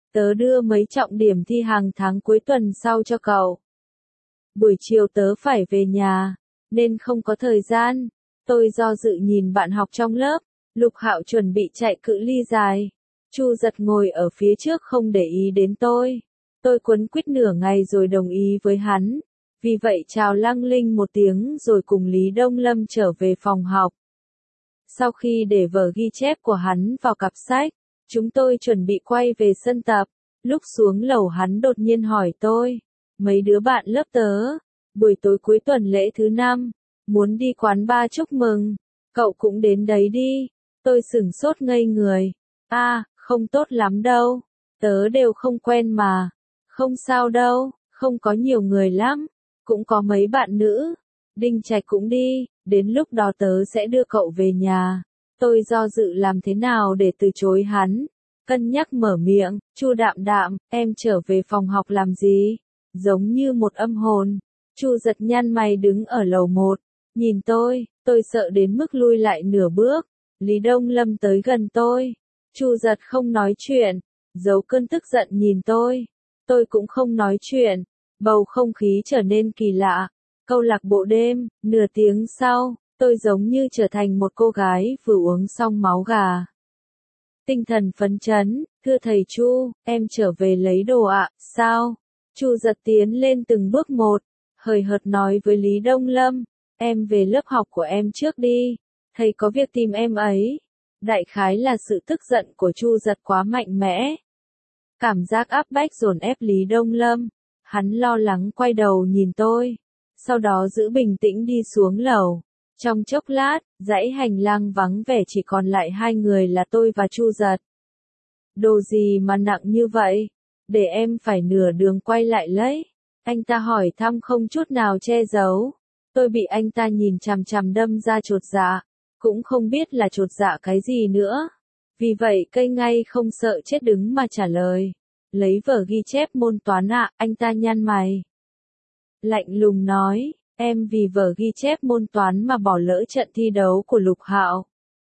Tớ đưa mấy trọng điểm thi hàng tháng cuối tuần sau cho cậu. Buổi chiều tớ phải về nhà, nên không có thời gian. Tôi do dự nhìn bạn học trong lớp, Lục Hạo chuẩn bị chạy cự ly dài. Chu Giật ngồi ở phía trước không để ý đến tôi. Tôi quấn quýt nửa ngày rồi đồng ý với hắn. Vì vậy chào Lăng Linh một tiếng rồi cùng Lý Đông Lâm trở về phòng học. Sau khi để vở ghi chép của hắn vào cặp sách, chúng tôi chuẩn bị quay về sân tập. Lúc xuống lầu hắn đột nhiên hỏi tôi, mấy đứa bạn lớp tớ, buổi tối cuối tuần lễ thứ 5, muốn đi quán bar chúc mừng, cậu cũng đến đấy đi. Tôi sửng sốt ngây người, không tốt lắm đâu, tớ đều không quen mà. Không sao đâu, không có nhiều người lắm, cũng có mấy bạn nữ. Đinh Trạch cũng đi, đến lúc đó tớ sẽ đưa cậu về nhà. Tôi do dự làm thế nào để từ chối hắn. Cân nhắc mở miệng, Chu Đạm Đạm, em trở về phòng học làm gì? Giống như một âm hồn. Chu Giật nhăn mày đứng ở lầu 1, nhìn tôi sợ đến mức lui lại nửa bước. Lý Đông Lâm tới gần tôi. Chu Giật không nói chuyện, giấu cơn tức giận nhìn tôi. Tôi cũng không nói chuyện. Bầu không khí trở nên kỳ lạ. Câu lạc bộ đêm, nửa tiếng sau, tôi giống như trở thành một cô gái vừa uống xong máu gà. Tinh thần phấn chấn, thưa thầy Chu, em trở về lấy đồ ạ, sao? Chu Giật tiến lên từng bước một, hời hợt nói với Lý Đông Lâm, em về lớp học của em trước đi, thầy có việc tìm em ấy. Đại khái là sự tức giận của Chu Giật quá mạnh mẽ. Cảm giác áp bách dồn ép Lý Đông Lâm, hắn lo lắng quay đầu nhìn tôi, sau đó giữ bình tĩnh đi xuống lầu. Trong chốc lát, dãy hành lang vắng vẻ chỉ còn lại hai người là tôi và Chu Giật. Đồ gì mà nặng như vậy? Để em phải nửa đường quay lại lấy. Anh ta hỏi thăm không chút nào che giấu. Tôi bị anh ta nhìn chằm chằm đâm ra chột dạ. Cũng không biết là chột dạ cái gì nữa. Vì vậy cây ngay không sợ chết đứng mà trả lời. Lấy vở ghi chép môn toán ạ, anh ta nhăn mày. Lạnh lùng nói. Em vì vở ghi chép môn toán mà bỏ lỡ trận thi đấu của Lục Hạo.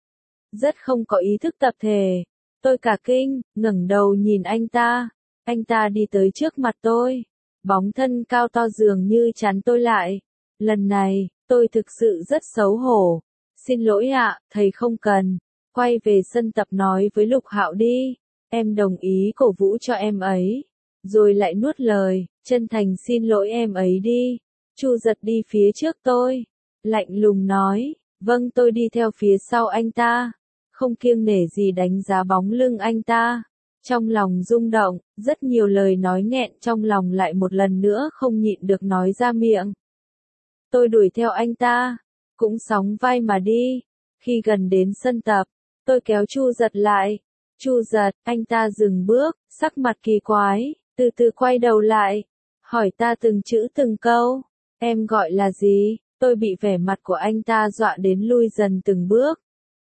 Rất không có ý thức tập thể. Tôi cả kinh, ngẩng đầu nhìn anh ta. Anh ta đi tới trước mặt tôi. Bóng thân cao to dường như chắn tôi lại. Lần này, tôi thực sự rất xấu hổ. Xin lỗi ạ, thầy không cần. Quay về sân tập nói với Lục Hạo đi. Em đồng ý cổ vũ cho em ấy. Rồi lại nuốt lời, chân thành xin lỗi em ấy đi. Chu Giật đi phía trước tôi, lạnh lùng nói, vâng tôi đi theo phía sau anh ta, không kiêng nể gì đánh giá bóng lưng anh ta. Trong lòng rung động, rất nhiều lời nói nghẹn trong lòng lại một lần nữa không nhịn được nói ra miệng. Tôi đuổi theo anh ta, cũng sóng vai mà đi. Khi gần đến sân tập, tôi kéo Chu Giật lại. Chu Giật, anh ta dừng bước, sắc mặt kỳ quái, từ từ quay đầu lại, hỏi ta từng chữ từng câu. Em gọi là gì? Tôi bị vẻ mặt của anh ta dọa đến lui dần từng bước.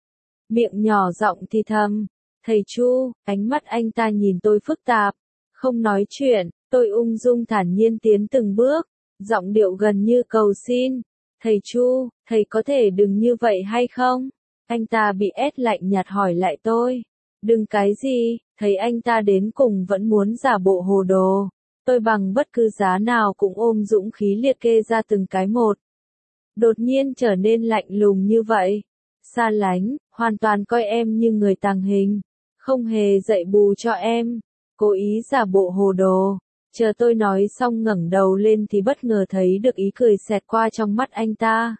Miệng nhỏ giọng thì thầm. Thầy Chu, ánh mắt anh ta nhìn tôi phức tạp. Không nói chuyện, tôi ung dung thản nhiên tiến từng bước. Giọng điệu gần như cầu xin. Thầy Chu, thầy có thể đừng như vậy hay không? Anh ta bị ép lạnh nhạt hỏi lại tôi. Đừng cái gì, thấy anh ta đến cùng vẫn muốn giả bộ hồ đồ. Tôi bằng bất cứ giá nào cũng ôm dũng khí liệt kê ra từng cái một. Đột nhiên trở nên lạnh lùng như vậy. Xa lánh, hoàn toàn coi em như người tàng hình. Không hề dạy bù cho em. Cố ý giả bộ hồ đồ. Chờ tôi nói xong ngẩng đầu lên thì bất ngờ thấy được ý cười xẹt qua trong mắt anh ta.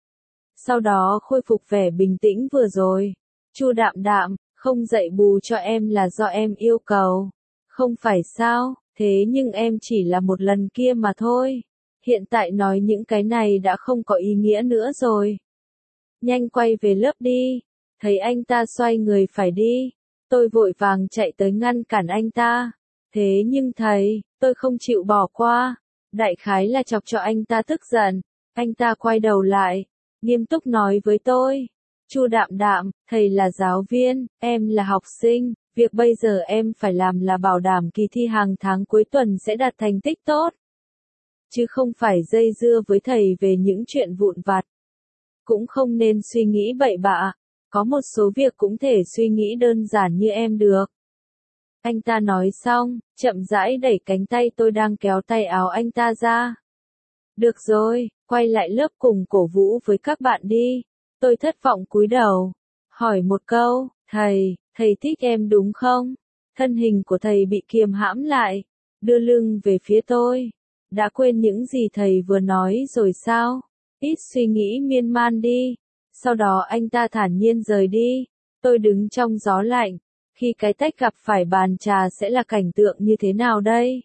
Sau đó khôi phục vẻ bình tĩnh vừa rồi. Chu Đạm Đạm, không dạy bù cho em là do em yêu cầu. Không phải sao? Thế nhưng em chỉ là một lần kia mà thôi. Hiện tại nói những cái này đã không có ý nghĩa nữa rồi. Nhanh quay về lớp đi. Thấy anh ta xoay người phải đi. Tôi vội vàng chạy tới ngăn cản anh ta. Thế nhưng thầy, tôi không chịu bỏ qua. Đại khái là chọc cho anh ta tức giận. Anh ta quay đầu lại. Nghiêm túc nói với tôi. Chu Đạm Đạm, thầy là giáo viên, em là học sinh. Việc bây giờ em phải làm là bảo đảm kỳ thi hàng tháng cuối tuần sẽ đạt thành tích tốt. Chứ không phải dây dưa với thầy về những chuyện vụn vặt. Cũng không nên suy nghĩ bậy bạ. Có một số việc cũng thể suy nghĩ đơn giản như em được. Anh ta nói xong, chậm rãi đẩy cánh tay tôi đang kéo tay áo anh ta ra. Được rồi, quay lại lớp cùng cổ vũ với các bạn đi. Tôi thất vọng cúi đầu. Hỏi một câu, thầy thích em đúng không? Thân hình của thầy bị kiềm hãm lại, đưa lưng về phía tôi. Đã quên những gì thầy vừa nói rồi sao? Ít suy nghĩ miên man đi. Sau đó anh ta thản nhiên rời đi. Tôi đứng trong gió lạnh. Khi cái tách gặp phải bàn trà sẽ là cảnh tượng như thế nào đây?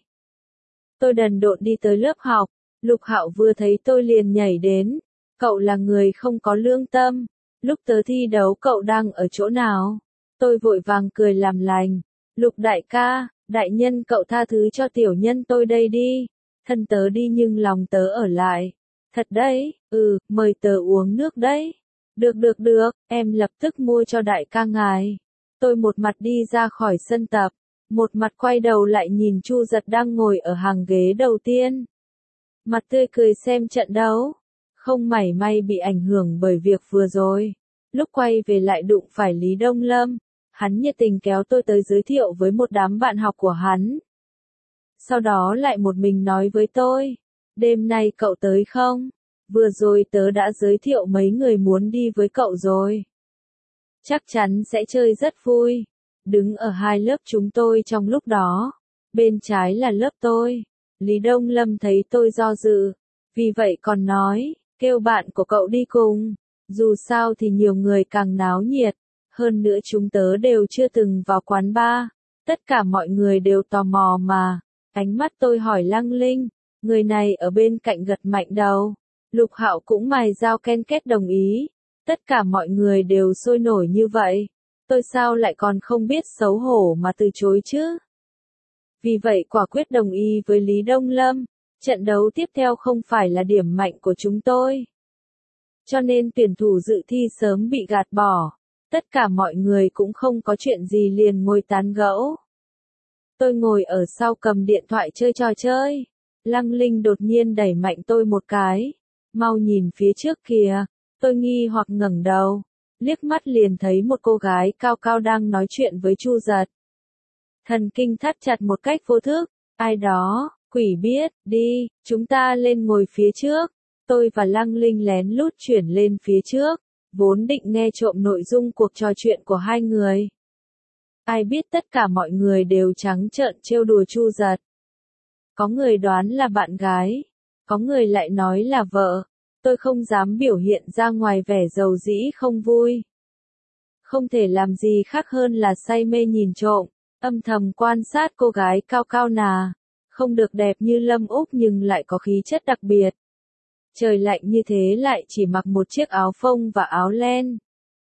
Tôi đần độn đi tới lớp học. Lục Hạo vừa thấy tôi liền nhảy đến. Cậu là người không có lương tâm. Lúc tớ thi đấu cậu đang ở chỗ nào? Tôi vội vàng cười làm lành. Lục đại ca, đại nhân cậu tha thứ cho tiểu nhân tôi đây đi. Thân tớ đi nhưng lòng tớ ở lại. Thật đấy, mời tớ uống nước đấy. Được, em lập tức mua cho đại ca ngài. Tôi một mặt đi ra khỏi sân tập, một mặt quay đầu lại nhìn Chu Giật đang ngồi ở hàng ghế đầu tiên. Mặt tươi cười xem trận đấu, không mảy may bị ảnh hưởng bởi việc vừa rồi. Lúc quay về lại đụng phải Lý Đông Lâm, hắn nhiệt tình kéo tôi tới giới thiệu với một đám bạn học của hắn. Sau đó lại một mình nói với tôi, đêm nay cậu tới không? Vừa rồi tớ đã giới thiệu mấy người muốn đi với cậu rồi. Chắc chắn sẽ chơi rất vui. Đứng ở hai lớp chúng tôi trong lúc đó. Bên trái là lớp tôi. Lý Đông Lâm thấy tôi do dự. Vì vậy còn nói, kêu bạn của cậu đi cùng. Dù sao thì nhiều người càng náo nhiệt. Hơn nữa chúng tớ đều chưa từng vào quán bar. Tất cả mọi người đều tò mò mà. Ánh mắt tôi hỏi Lăng Linh. Người này ở bên cạnh gật mạnh đầu. Lục Hạo cũng mài dao ken két đồng ý. Tất cả mọi người đều sôi nổi như vậy. Tôi sao lại còn không biết xấu hổ mà từ chối chứ? Vì vậy quả quyết đồng ý với Lý Đông Lâm. Trận đấu tiếp theo không phải là điểm mạnh của chúng tôi. Cho nên tuyển thủ dự thi sớm bị gạt bỏ. Tất cả mọi người cũng không có chuyện gì liền ngồi tán gẫu. Tôi ngồi ở sau cầm điện thoại chơi trò chơi. Lăng Linh đột nhiên đẩy mạnh tôi một cái. Mau nhìn phía trước kìa. Tôi nghi hoặc ngẩng đầu, liếc mắt liền thấy một cô gái cao cao đang nói chuyện với Chu Giật. Thần kinh thắt chặt một cách vô thức, ai đó, quỷ biết, đi, chúng ta lên ngồi phía trước. Tôi và Lăng Linh lén lút chuyển lên phía trước, vốn định nghe trộm nội dung cuộc trò chuyện của hai người. Ai biết tất cả mọi người đều trắng trợn trêu đùa Chu Giật. Có người đoán là bạn gái, có người lại nói là vợ. Tôi không dám biểu hiện ra ngoài vẻ dầu dĩ không vui. Không thể làm gì khác hơn là say mê nhìn trộm, âm thầm quan sát cô gái cao cao nà. Không được đẹp như Lâm Úc nhưng lại có khí chất đặc biệt. Trời lạnh như thế lại chỉ mặc một chiếc áo phông và áo len.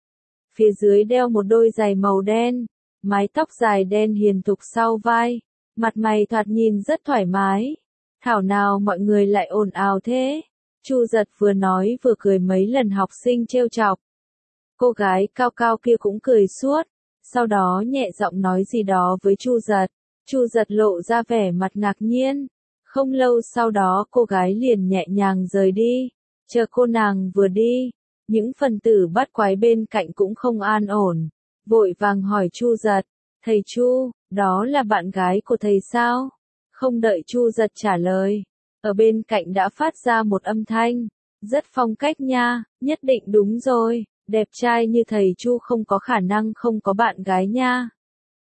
Phía dưới đeo một đôi giày màu đen, mái tóc dài đen hiền thục sau vai. Mặt mày thoạt nhìn rất thoải mái. Thảo nào mọi người lại ồn ào thế? Chu Giật vừa nói vừa cười mấy lần học sinh trêu chọc. Cô gái cao cao kia cũng cười suốt, sau đó nhẹ giọng nói gì đó với Chu Giật. Chu Giật lộ ra vẻ mặt ngạc nhiên. Không lâu sau đó cô gái liền nhẹ nhàng rời đi. Chờ cô nàng vừa đi, những phần tử bắt quái bên cạnh cũng không an ổn. Vội vàng hỏi Chu Giật, thầy Chu, đó là bạn gái của thầy sao? Không đợi Chu Giật trả lời. Ở bên cạnh đã phát ra một âm thanh, rất phong cách nha, nhất định đúng rồi, đẹp trai như thầy Chu không có khả năng không có bạn gái nha.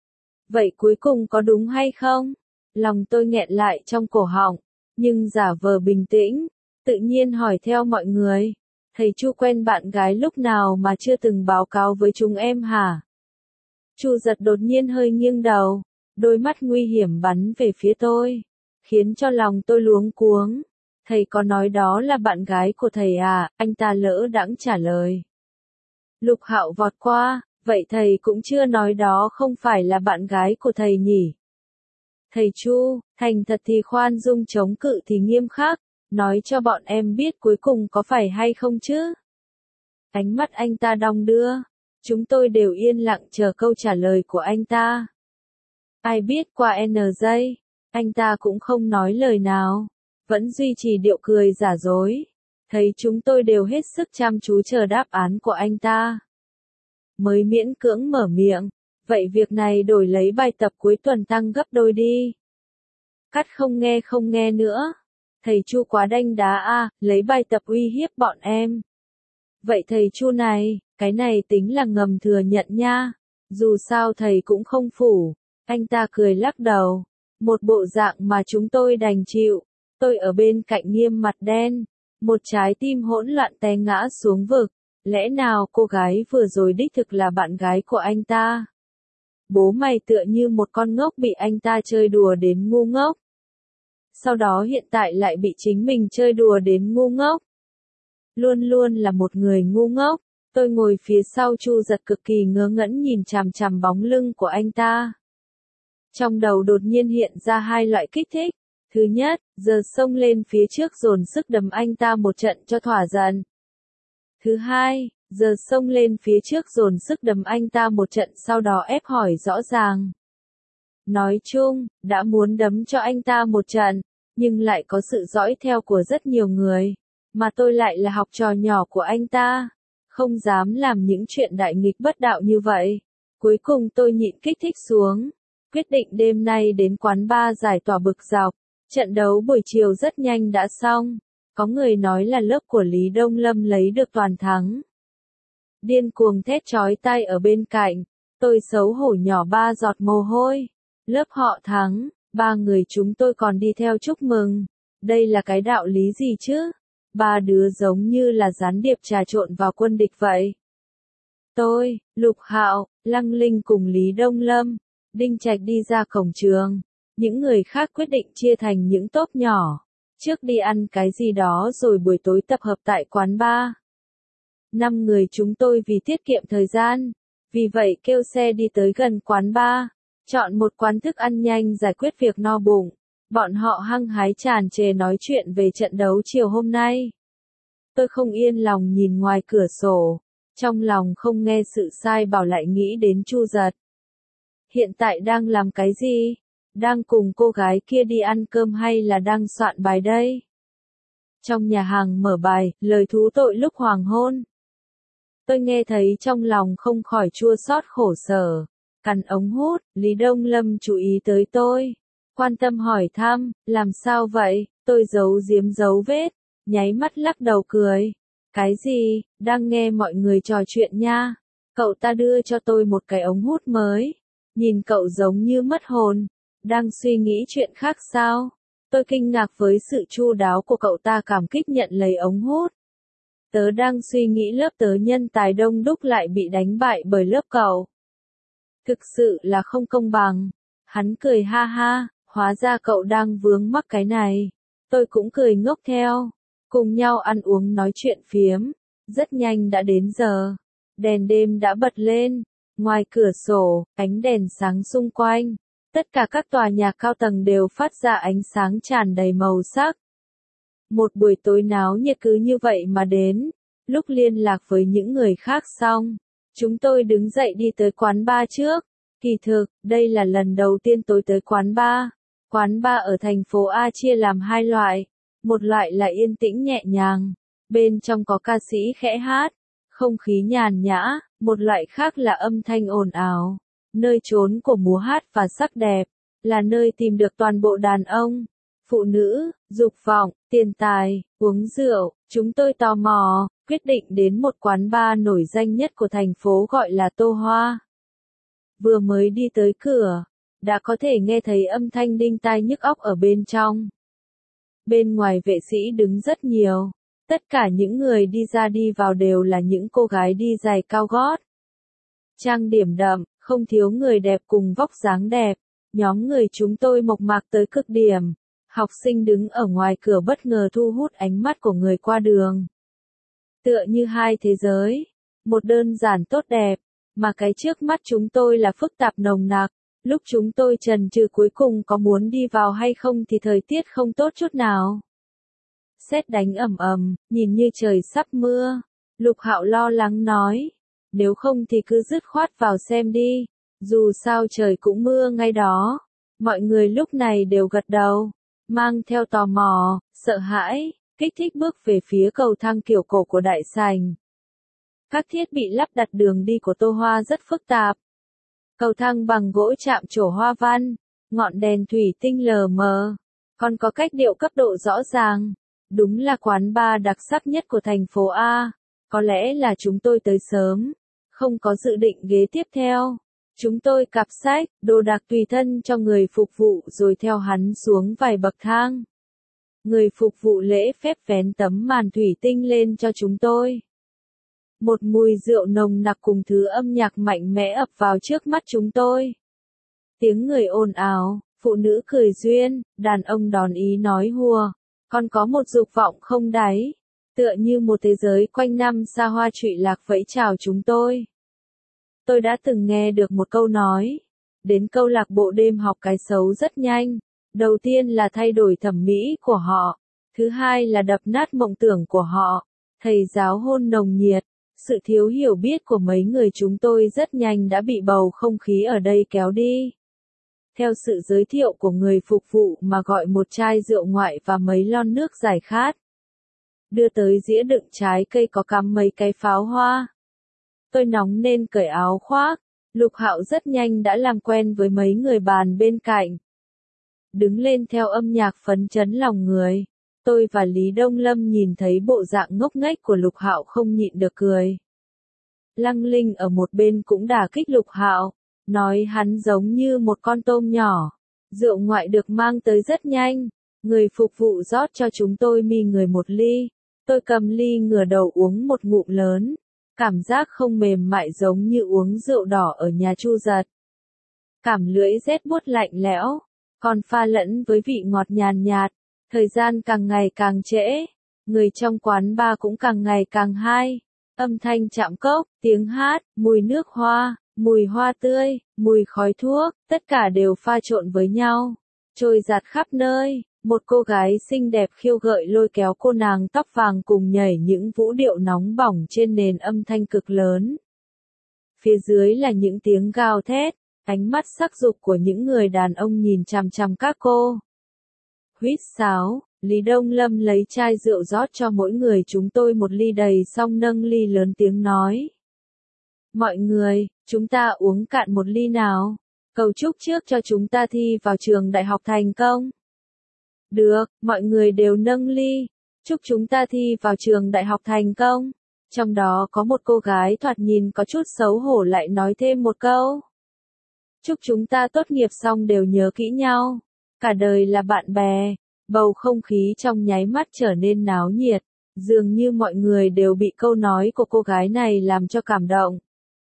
Vậy cuối cùng có đúng hay không? Lòng tôi nghẹn lại trong cổ họng, nhưng giả vờ bình tĩnh, tự nhiên hỏi theo mọi người, thầy Chu quen bạn gái lúc nào mà chưa từng báo cáo với chúng em hả? Chu Giật đột nhiên hơi nghiêng đầu, đôi mắt nguy hiểm bắn về phía tôi. Khiến cho lòng tôi luống cuống. Thầy có nói đó là bạn gái của thầy à? Anh ta lỡ đãng trả lời. Lục Hạo vọt qua, vậy thầy cũng chưa nói đó không phải là bạn gái của thầy nhỉ? Thầy Chu, thành thật thì khoan dung chống cự thì nghiêm khắc, nói cho bọn em biết cuối cùng có phải hay không chứ? Ánh mắt anh ta đong đưa, chúng tôi đều yên lặng chờ câu trả lời của anh ta. Ai biết qua N giây. Anh ta cũng không nói lời nào, vẫn duy trì điệu cười giả dối. Thấy chúng tôi đều hết sức chăm chú chờ đáp án của anh ta. Mới miễn cưỡng mở miệng, Vậy việc này đổi lấy bài tập cuối tuần tăng gấp đôi đi. Cắt không nghe nữa. Thầy Chu quá đanh đá a, lấy bài tập uy hiếp bọn em. Vậy thầy Chu này, cái này tính là ngầm thừa nhận nha. Dù sao thầy cũng không phủ. Anh ta cười lắc đầu. Một bộ dạng mà chúng tôi đành chịu. Tôi ở bên cạnh nghiêm mặt đen. Một trái tim hỗn loạn té ngã xuống vực. Lẽ nào cô gái vừa rồi đích thực là bạn gái của anh ta? Bố mày tựa như một con ngốc bị anh ta chơi đùa đến ngu ngốc. Sau đó hiện tại lại bị chính mình chơi đùa đến ngu ngốc. Luôn luôn là một người ngu ngốc. Tôi ngồi phía sau Chu Giật cực kỳ ngớ ngẩn nhìn chằm chằm bóng lưng của anh ta. Trong đầu đột nhiên hiện ra hai loại kích thích. Thứ nhất, giờ xông lên phía trước dồn sức đấm anh ta một trận cho thỏa giận. Thứ hai, giờ xông lên phía trước dồn sức đấm anh ta một trận sau đó ép hỏi rõ ràng. Nói chung, đã muốn đấm cho anh ta một trận, nhưng lại có sự dõi theo của rất nhiều người. Mà tôi lại là học trò nhỏ của anh ta. Không dám làm những chuyện đại nghịch bất đạo như vậy. Cuối cùng tôi nhịn kích thích xuống. Quyết định đêm nay đến quán bar giải tỏa bực dọc. Trận đấu buổi chiều rất nhanh đã xong. Có người nói là lớp của Lý Đông Lâm lấy được toàn thắng. Điên cuồng thét chói tai ở bên cạnh. Tôi xấu hổ nhỏ 3 giọt mồ hôi. Lớp họ thắng, 3 người chúng tôi còn đi theo chúc mừng. Đây là cái đạo lý gì chứ? 3 đứa giống như là gián điệp trà trộn vào quân địch vậy. Tôi, Lục Hạo, Lăng Linh cùng Lý Đông Lâm, Đinh Trạch đi ra cổng trường. Những người khác quyết định chia thành những tốp nhỏ. Trước đi ăn cái gì đó rồi buổi tối tập hợp tại quán bar. 5 người chúng tôi vì tiết kiệm thời gian. Vì vậy kêu xe đi tới gần quán bar. Chọn một quán thức ăn nhanh giải quyết việc no bụng. Bọn họ hăng hái tràn trề nói chuyện về trận đấu chiều hôm nay. Tôi không yên lòng nhìn ngoài cửa sổ. Trong lòng không nghe sự sai bảo lại nghĩ đến Chu Giật. Hiện tại đang làm cái gì? Đang cùng cô gái kia đi ăn cơm hay là đang soạn bài đây? Trong nhà hàng mở bài, lời thú tội lúc hoàng hôn. Tôi nghe thấy trong lòng không khỏi chua xót khổ sở. Cắn ống hút, Lý Đông Lâm chú ý tới tôi. Quan tâm hỏi thăm, làm sao vậy? Tôi giấu giếm dấu vết, nháy mắt lắc đầu cười. Cái gì, đang nghe mọi người trò chuyện nha. Cậu ta đưa cho tôi một cái ống hút mới. Nhìn cậu giống như mất hồn. Đang suy nghĩ chuyện khác sao? Tôi kinh ngạc với sự chu đáo của cậu ta cảm kích nhận lấy ống hút. Tớ đang suy nghĩ lớp tớ nhân tài đông đúc lại bị đánh bại bởi lớp cậu. Thực sự là không công bằng. Hắn cười ha ha, hóa ra cậu đang vướng mắc cái này. Tôi cũng cười ngốc theo. Cùng nhau ăn uống nói chuyện phiếm. Rất nhanh đã đến giờ. Đèn đêm đã bật lên. Ngoài cửa sổ, ánh đèn sáng xung quanh. Tất cả các tòa nhà cao tầng đều phát ra ánh sáng tràn đầy màu sắc. Một buổi tối náo nhiệt cứ như vậy mà đến. Lúc liên lạc với những người khác xong, chúng tôi đứng dậy đi tới quán bar trước. Kỳ thực, đây là lần đầu tiên tôi tới quán bar. Quán bar ở thành phố A chia làm 2 loại. Một loại là yên tĩnh nhẹ nhàng. Bên trong có ca sĩ khẽ hát. Không khí nhàn nhã. Một loại khác là âm thanh ồn ào. Nơi trốn của múa hát và sắc đẹp. Là nơi tìm được toàn bộ đàn ông, phụ nữ, dục vọng, tiền tài, uống rượu. Chúng tôi tò mò, quyết định đến một quán bar nổi danh nhất của thành phố gọi là Tô Hoa. Vừa mới đi tới cửa, đã có thể nghe thấy âm thanh đinh tai nhức óc ở bên trong. Bên ngoài vệ sĩ đứng rất nhiều. Tất cả những người đi ra đi vào đều là những cô gái đi giày cao gót. Trang điểm đậm, không thiếu người đẹp cùng vóc dáng đẹp. Nhóm người chúng tôi mộc mạc tới cực điểm. Học sinh đứng ở ngoài cửa bất ngờ thu hút ánh mắt của người qua đường. Tựa như hai thế giới. Một đơn giản tốt đẹp. Mà cái trước mắt chúng tôi là phức tạp nồng nặc. Lúc chúng tôi chần chừ cuối cùng có muốn đi vào hay không thì thời tiết không tốt chút nào. Sét đánh ầm ầm, nhìn như trời sắp mưa. Lục Hạo lo lắng nói. Nếu không thì cứ dứt khoát vào xem đi. Dù sao trời cũng mưa ngay đó. Mọi người lúc này đều gật đầu. Mang theo tò mò, sợ hãi, kích thích bước về phía cầu thang kiểu cổ của đại sảnh. Các thiết bị lắp đặt đường đi của Tô Hoa rất phức tạp. Cầu thang bằng gỗ chạm trổ hoa văn, ngọn đèn thủy tinh lờ mờ, còn có cách điệu cấp độ rõ ràng. Đúng là quán bar đặc sắc nhất của thành phố A. Có lẽ là chúng tôi tới sớm, không có dự định ghế tiếp theo. Chúng tôi cặp sách, đồ đạc tùy thân cho người phục vụ rồi theo hắn xuống vài bậc thang. Người phục vụ lễ phép vén tấm màn thủy tinh lên cho chúng tôi. Một mùi rượu nồng nặc cùng thứ âm nhạc mạnh mẽ ập vào trước mắt chúng tôi. Tiếng người ồn ào, phụ nữ cười duyên, đàn ông đón ý nói hùa, còn có một dục vọng không đáy, tựa như một thế giới quanh năm xa hoa trụy lạc vẫy chào chúng tôi. Tôi đã từng nghe được một câu nói, đến câu lạc bộ đêm học cái xấu rất nhanh. Đầu tiên là thay đổi thẩm mỹ của họ, thứ hai là đập nát mộng tưởng của họ. Thầy giáo hôn nồng nhiệt, sự thiếu hiểu biết của mấy người chúng tôi rất nhanh đã bị bầu không khí ở đây kéo đi. Theo sự giới thiệu của người phục vụ mà gọi một chai rượu ngoại và mấy lon nước giải khát. Đưa tới dĩa đựng trái cây có cắm mấy cái pháo hoa. Tôi nóng nên cởi áo khoác, Lục Hạo rất nhanh đã làm quen với mấy người bàn bên cạnh. Đứng lên theo âm nhạc phấn chấn lòng người. Tôi và Lý Đông Lâm nhìn thấy bộ dạng ngốc nghếch của Lục Hạo không nhịn được cười. Lăng Linh ở một bên cũng đả kích Lục Hạo, nói hắn giống như một con tôm nhỏ. Rượu ngoại được mang tới rất nhanh, người phục vụ rót cho chúng tôi người một ly. Tôi cầm ly ngửa đầu uống một ngụm lớn, cảm giác không mềm mại giống như uống rượu đỏ ở nhà Chu Giật. Cảm lưỡi rét buốt lạnh lẽo, còn pha lẫn với vị ngọt nhàn nhạt. Thời gian càng ngày càng trễ, người trong quán bar cũng càng ngày càng hay. Âm thanh chạm cốc, tiếng hát, mùi nước hoa, mùi hoa tươi, mùi khói thuốc, tất cả đều pha trộn với nhau, trôi dạt khắp nơi. Một cô gái xinh đẹp khiêu gợi lôi kéo cô nàng tóc vàng cùng nhảy những vũ điệu nóng bỏng trên nền âm thanh cực lớn. Phía dưới là những tiếng gào thét, ánh mắt sắc dục của những người đàn ông nhìn chằm chằm các cô. Huýt sáo, Lý Đông Lâm lấy chai rượu rót cho mỗi người chúng tôi một ly đầy xong nâng ly lớn tiếng nói. Mọi người, chúng ta uống cạn một ly nào, cầu chúc trước cho chúng ta thi vào trường đại học thành công. Được, mọi người đều nâng ly, chúc chúng ta thi vào trường đại học thành công. Trong đó có một cô gái thoạt nhìn có chút xấu hổ lại nói thêm một câu. Chúc chúng ta tốt nghiệp xong đều nhớ kỹ nhau, cả đời là bạn bè. Bầu không khí trong nháy mắt trở nên náo nhiệt, dường như mọi người đều bị câu nói của cô gái này làm cho cảm động.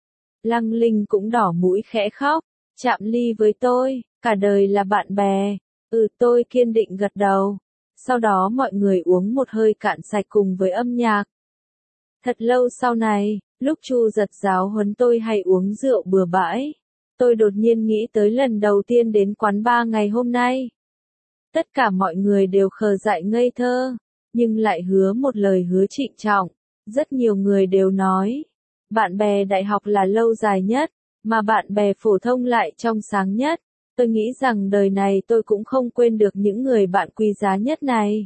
Lăng Linh cũng đỏ mũi khẽ khóc, chạm ly với tôi, cả đời là bạn bè. Tôi kiên định gật đầu. Sau đó mọi người uống một hơi cạn sạch cùng với âm nhạc. Thật lâu sau này, lúc Chu Giật giáo huấn tôi hay uống rượu bừa bãi, tôi đột nhiên nghĩ tới lần đầu tiên đến quán bar ngày hôm nay. Tất cả mọi người đều khờ dại ngây thơ, nhưng lại hứa một lời hứa trịnh trọng. Rất nhiều người đều nói, bạn bè đại học là lâu dài nhất, mà bạn bè phổ thông lại trong sáng nhất. Tôi nghĩ rằng đời này tôi cũng không quên được những người bạn quý giá nhất này.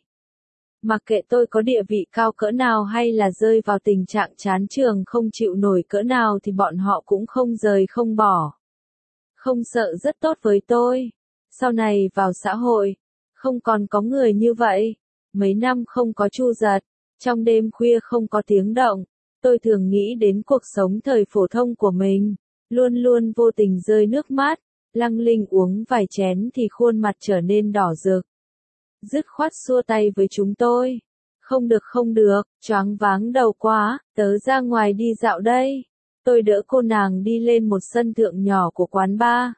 Mặc kệ tôi có địa vị cao cỡ nào hay là rơi vào tình trạng chán trường không chịu nổi cỡ nào thì bọn họ cũng không rời không bỏ. Không sợ rất tốt với tôi. Sau này vào xã hội, không còn có người như vậy. Mấy năm không có Chu Giật, trong đêm khuya không có tiếng động, tôi thường nghĩ đến cuộc sống thời phổ thông của mình, luôn luôn vô tình rơi nước mắt. Lăng Linh uống vài chén thì khuôn mặt trở nên đỏ rực. Dứt khoát xua tay với chúng tôi. Không được, choáng váng đầu quá, tớ ra ngoài đi dạo đây. Tôi đỡ cô nàng đi lên một sân thượng nhỏ của quán bar.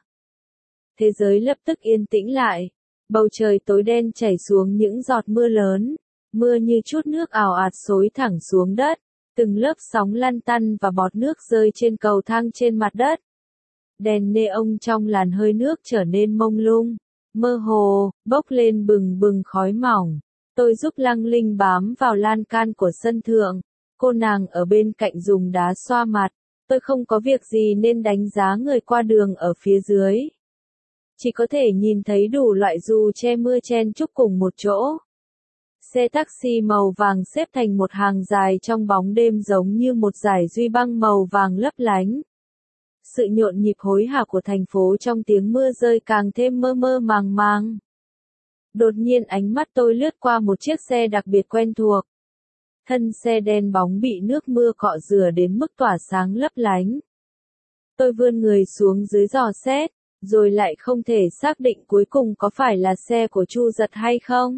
Thế giới lập tức yên tĩnh lại. Bầu trời tối đen chảy xuống những giọt mưa lớn. Mưa như chút nước ào ạt xối thẳng xuống đất. Từng lớp sóng lăn tăn và bọt nước rơi trên cầu thang trên mặt đất. Đèn neon trong làn hơi nước trở nên mông lung, mơ hồ, bốc lên bừng bừng khói mỏng. Tôi giúp Lăng Linh bám vào lan can của sân thượng. Cô nàng ở bên cạnh dùng đá xoa mặt. Tôi không có việc gì nên đánh giá người qua đường ở phía dưới. Chỉ có thể nhìn thấy đủ loại dù che mưa chen chúc cùng một chỗ. Xe taxi màu vàng xếp thành một hàng dài trong bóng đêm giống như một dải duy băng màu vàng lấp lánh. Sự nhộn nhịp hối hả của thành phố trong tiếng mưa rơi càng thêm mơ mơ màng màng. Đột nhiên ánh mắt tôi lướt qua một chiếc xe đặc biệt quen thuộc. Thân xe đen bóng bị nước mưa cọ rửa đến mức tỏa sáng lấp lánh. Tôi vươn người xuống dưới dò xét, rồi lại không thể xác định cuối cùng có phải là xe của Chu Giật hay không.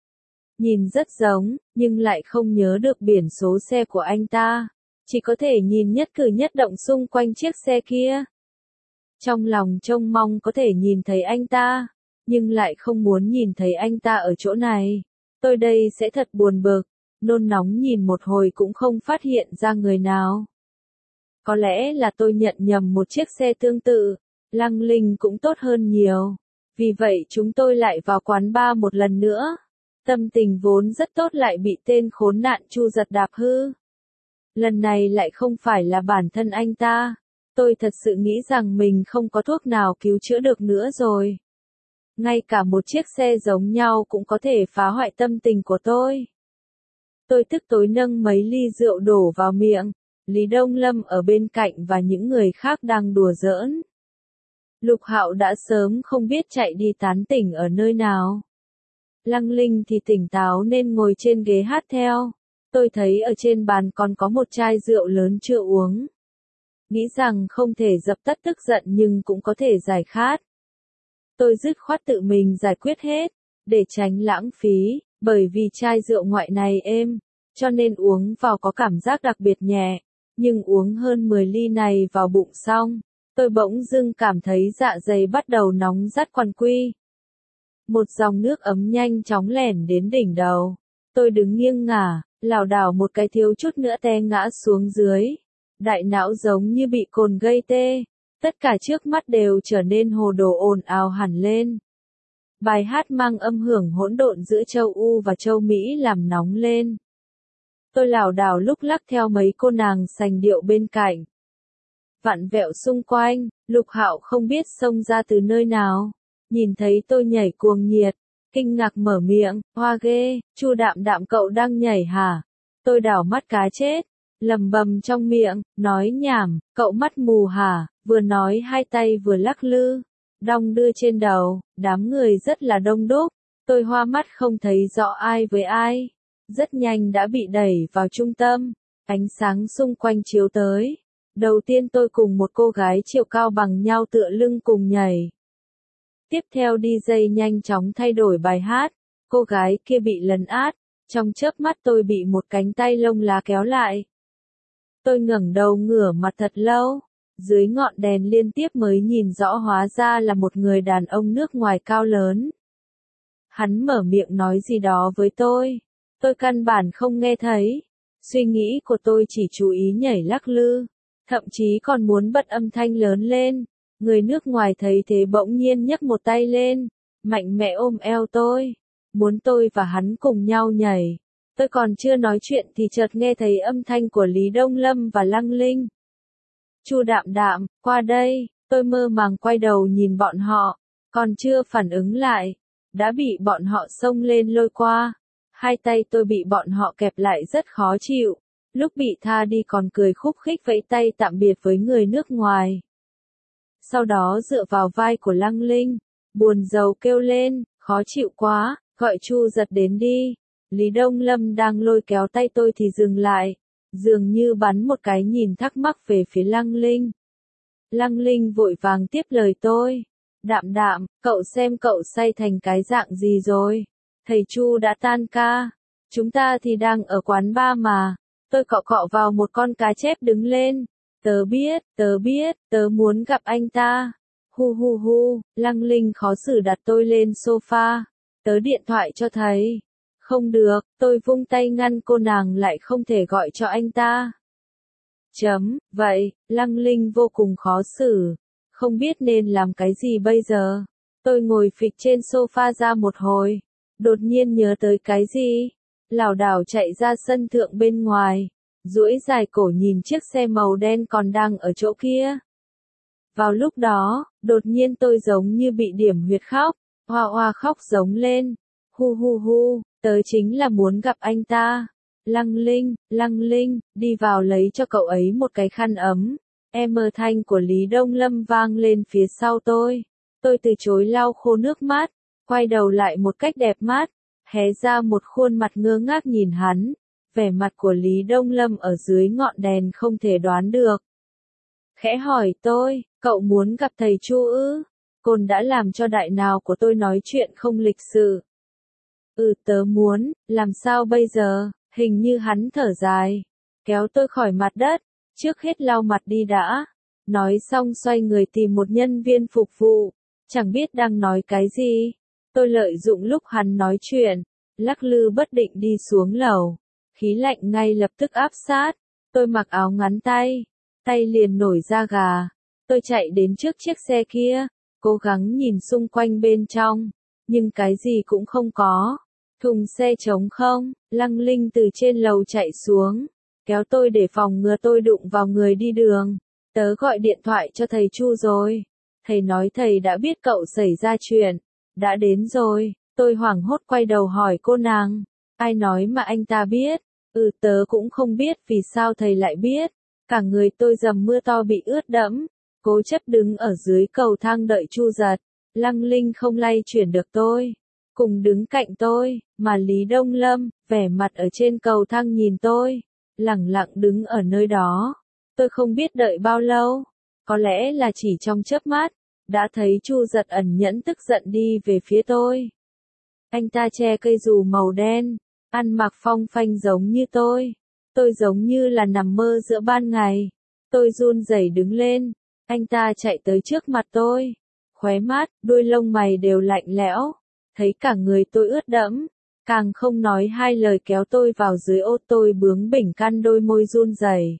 Nhìn rất giống, nhưng lại không nhớ được biển số xe của anh ta. Chỉ có thể nhìn nhất cử nhất động xung quanh chiếc xe kia. Trong lòng trông mong có thể nhìn thấy anh ta, nhưng lại không muốn nhìn thấy anh ta ở chỗ này. Tôi đây sẽ thật buồn bực, nôn nóng nhìn một hồi cũng không phát hiện ra người nào. Có lẽ là tôi nhận nhầm một chiếc xe tương tự, Lăng Linh cũng tốt hơn nhiều. Vì vậy chúng tôi lại vào quán bar một lần nữa. Tâm tình vốn rất tốt lại bị tên khốn nạn Chu Giật đạp hư. Lần này lại không phải là bản thân anh ta. Tôi thật sự nghĩ rằng mình không có thuốc nào cứu chữa được nữa rồi. Ngay cả một chiếc xe giống nhau cũng có thể phá hoại tâm tình của tôi. Tôi tức tối nâng mấy ly rượu đổ vào miệng. Lý Đông Lâm ở bên cạnh và những người khác đang đùa giỡn. Lục Hạo đã sớm không biết chạy đi tán tỉnh ở nơi nào. Lăng Linh thì tỉnh táo nên ngồi trên ghế hát theo. Tôi thấy ở trên bàn còn có một chai rượu lớn chưa uống. Nghĩ rằng không thể dập tắt tức giận nhưng cũng có thể giải khát. Tôi dứt khoát tự mình giải quyết hết, để tránh lãng phí, bởi vì chai rượu ngoại này êm, cho nên uống vào có cảm giác đặc biệt nhẹ. Nhưng uống hơn 10 ly này vào bụng xong, tôi bỗng dưng cảm thấy dạ dày bắt đầu nóng rát quằn quy. Một dòng nước ấm nhanh chóng lẻn đến đỉnh đầu. Tôi đứng nghiêng ngả, lảo đảo một cái thiếu chút nữa té ngã xuống dưới. Đại não giống như bị cồn gây tê. Tất cả trước mắt đều trở nên hồ đồ ồn ào hẳn lên. Bài hát mang âm hưởng hỗn độn giữa châu U và châu Mỹ làm nóng lên. Tôi lảo đảo lúc lắc theo mấy cô nàng sành điệu bên cạnh. Vặn vẹo xung quanh, Lục Hạo không biết xông ra từ nơi nào. Nhìn thấy tôi nhảy cuồng nhiệt, kinh ngạc mở miệng, hoa ghê, Chu Đạm Đạm cậu đang nhảy hả? Tôi đảo mắt cá chết, lầm bầm trong miệng, nói nhảm, cậu mắt mù hả? Vừa nói hai tay vừa lắc lư, đong đưa trên đầu, đám người rất là đông đúc. Tôi hoa mắt không thấy rõ ai với ai. Rất nhanh đã bị đẩy vào trung tâm, ánh sáng xung quanh chiếu tới. Đầu tiên tôi cùng một cô gái chiều cao bằng nhau tựa lưng cùng nhảy. Tiếp theo DJ nhanh chóng thay đổi bài hát, cô gái kia bị lấn át, trong chớp mắt tôi bị một cánh tay lông lá kéo lại. Tôi ngẩng đầu ngửa mặt thật lâu, dưới ngọn đèn liên tiếp mới nhìn rõ hóa ra là một người đàn ông nước ngoài cao lớn. Hắn mở miệng nói gì đó với tôi căn bản không nghe thấy. Suy nghĩ của tôi chỉ chú ý nhảy lắc lư, thậm chí còn muốn bật âm thanh lớn lên. Người nước ngoài thấy thế bỗng nhiên nhấc một tay lên, mạnh mẽ ôm eo tôi, muốn tôi và hắn cùng nhau nhảy. Tôi còn chưa nói chuyện thì chợt nghe thấy âm thanh của Lý Đông Lâm và Lăng Linh. Chu Đạm Đạm, qua đây, tôi mơ màng quay đầu nhìn bọn họ, còn chưa phản ứng lại, đã bị bọn họ xông lên lôi qua. Hai tay tôi bị bọn họ kẹp lại rất khó chịu, lúc bị tha đi còn cười khúc khích vẫy tay tạm biệt với người nước ngoài. Sau đó dựa vào vai của Lăng Linh, buồn rầu kêu lên, khó chịu quá, gọi Chu Giật đến đi. Lý Đông Lâm đang lôi kéo tay tôi thì dừng lại, dường như bắn một cái nhìn thắc mắc về phía Lăng Linh. Lăng Linh vội vàng tiếp lời tôi, Đạm Đạm, cậu xem cậu say thành cái dạng gì rồi. Thầy Chu đã tan ca, chúng ta thì đang ở quán bar mà. Tôi cọ cọ vào một con cá chép đứng lên. Tớ biết, tớ muốn gặp anh ta. Hu hu hu, Lăng Linh khó xử đặt tôi lên sofa. Tớ điện thoại cho thầy. Không được, tôi vung tay ngăn cô nàng lại không thể gọi cho anh ta. Vậy, Lăng Linh vô cùng khó xử. Không biết nên làm cái gì bây giờ. Tôi ngồi phịch trên sofa ra một hồi. Đột nhiên nhớ tới cái gì. Lảo đảo chạy ra sân thượng bên ngoài. Duỗi dài cổ nhìn chiếc xe màu đen còn đang ở chỗ kia. Vào lúc đó, đột nhiên tôi giống như bị điểm huyệt khóc. Hoa hoa khóc giống lên. Hu hu hu, tớ chính là muốn gặp anh ta. Lăng Linh, đi vào lấy cho cậu ấy một cái khăn ấm. Thanh của Lý Đông Lâm vang lên phía sau tôi. Tôi từ chối lau khô nước mắt, quay đầu lại một cách đẹp mắt, hé ra một khuôn mặt ngơ ngác nhìn hắn. Vẻ mặt của Lý Đông Lâm ở dưới ngọn đèn không thể đoán được. Khẽ hỏi tôi, cậu muốn gặp thầy Chu ư? Cồn đã làm cho đại nào của tôi nói chuyện không lịch sự. Tớ muốn, làm sao bây giờ? Hình như hắn thở dài, kéo tôi khỏi mặt đất, trước hết lau mặt đi đã. Nói xong xoay người tìm một nhân viên phục vụ, chẳng biết đang nói cái gì. Tôi lợi dụng lúc hắn nói chuyện, lắc lư bất định đi xuống lầu. Khí lạnh ngay lập tức áp sát, tôi mặc áo ngắn tay, tay liền nổi da gà. Tôi chạy đến trước chiếc xe kia, cố gắng nhìn xung quanh bên trong, nhưng cái gì cũng không có. Thùng xe trống không, Lăng Linh từ trên lầu chạy xuống, kéo tôi để phòng ngừa tôi đụng vào người đi đường. Tớ gọi điện thoại cho thầy Chu rồi. Thầy nói thầy đã biết cậu xảy ra chuyện. Đã đến rồi, tôi hoảng hốt quay đầu hỏi cô nàng. Ai nói mà anh ta biết? Tớ cũng không biết vì sao thầy lại biết. Cả người tôi dầm mưa to bị ướt đẫm, cố chấp đứng ở dưới cầu thang đợi Chu Giật. Lăng Linh không lay chuyển được tôi, cùng đứng cạnh tôi, mà Lý Đông Lâm, vẻ mặt ở trên cầu thang nhìn tôi, lẳng lặng đứng ở nơi đó. Tôi không biết đợi bao lâu, có lẽ là chỉ trong chớp mắt, đã thấy Chu Giật ẩn nhẫn tức giận đi về phía tôi. Anh ta che cây dù màu đen, ăn mặc phong phanh giống như tôi. Tôi giống như là nằm mơ giữa ban ngày. Tôi run rẩy đứng lên, anh ta chạy tới trước mặt tôi. Khóe mắt, đuôi lông mày đều lạnh lẽo, thấy cả người tôi ướt đẫm, càng không nói hai lời kéo tôi vào dưới ô. Tôi bướng bỉnh căn đôi môi run rẩy.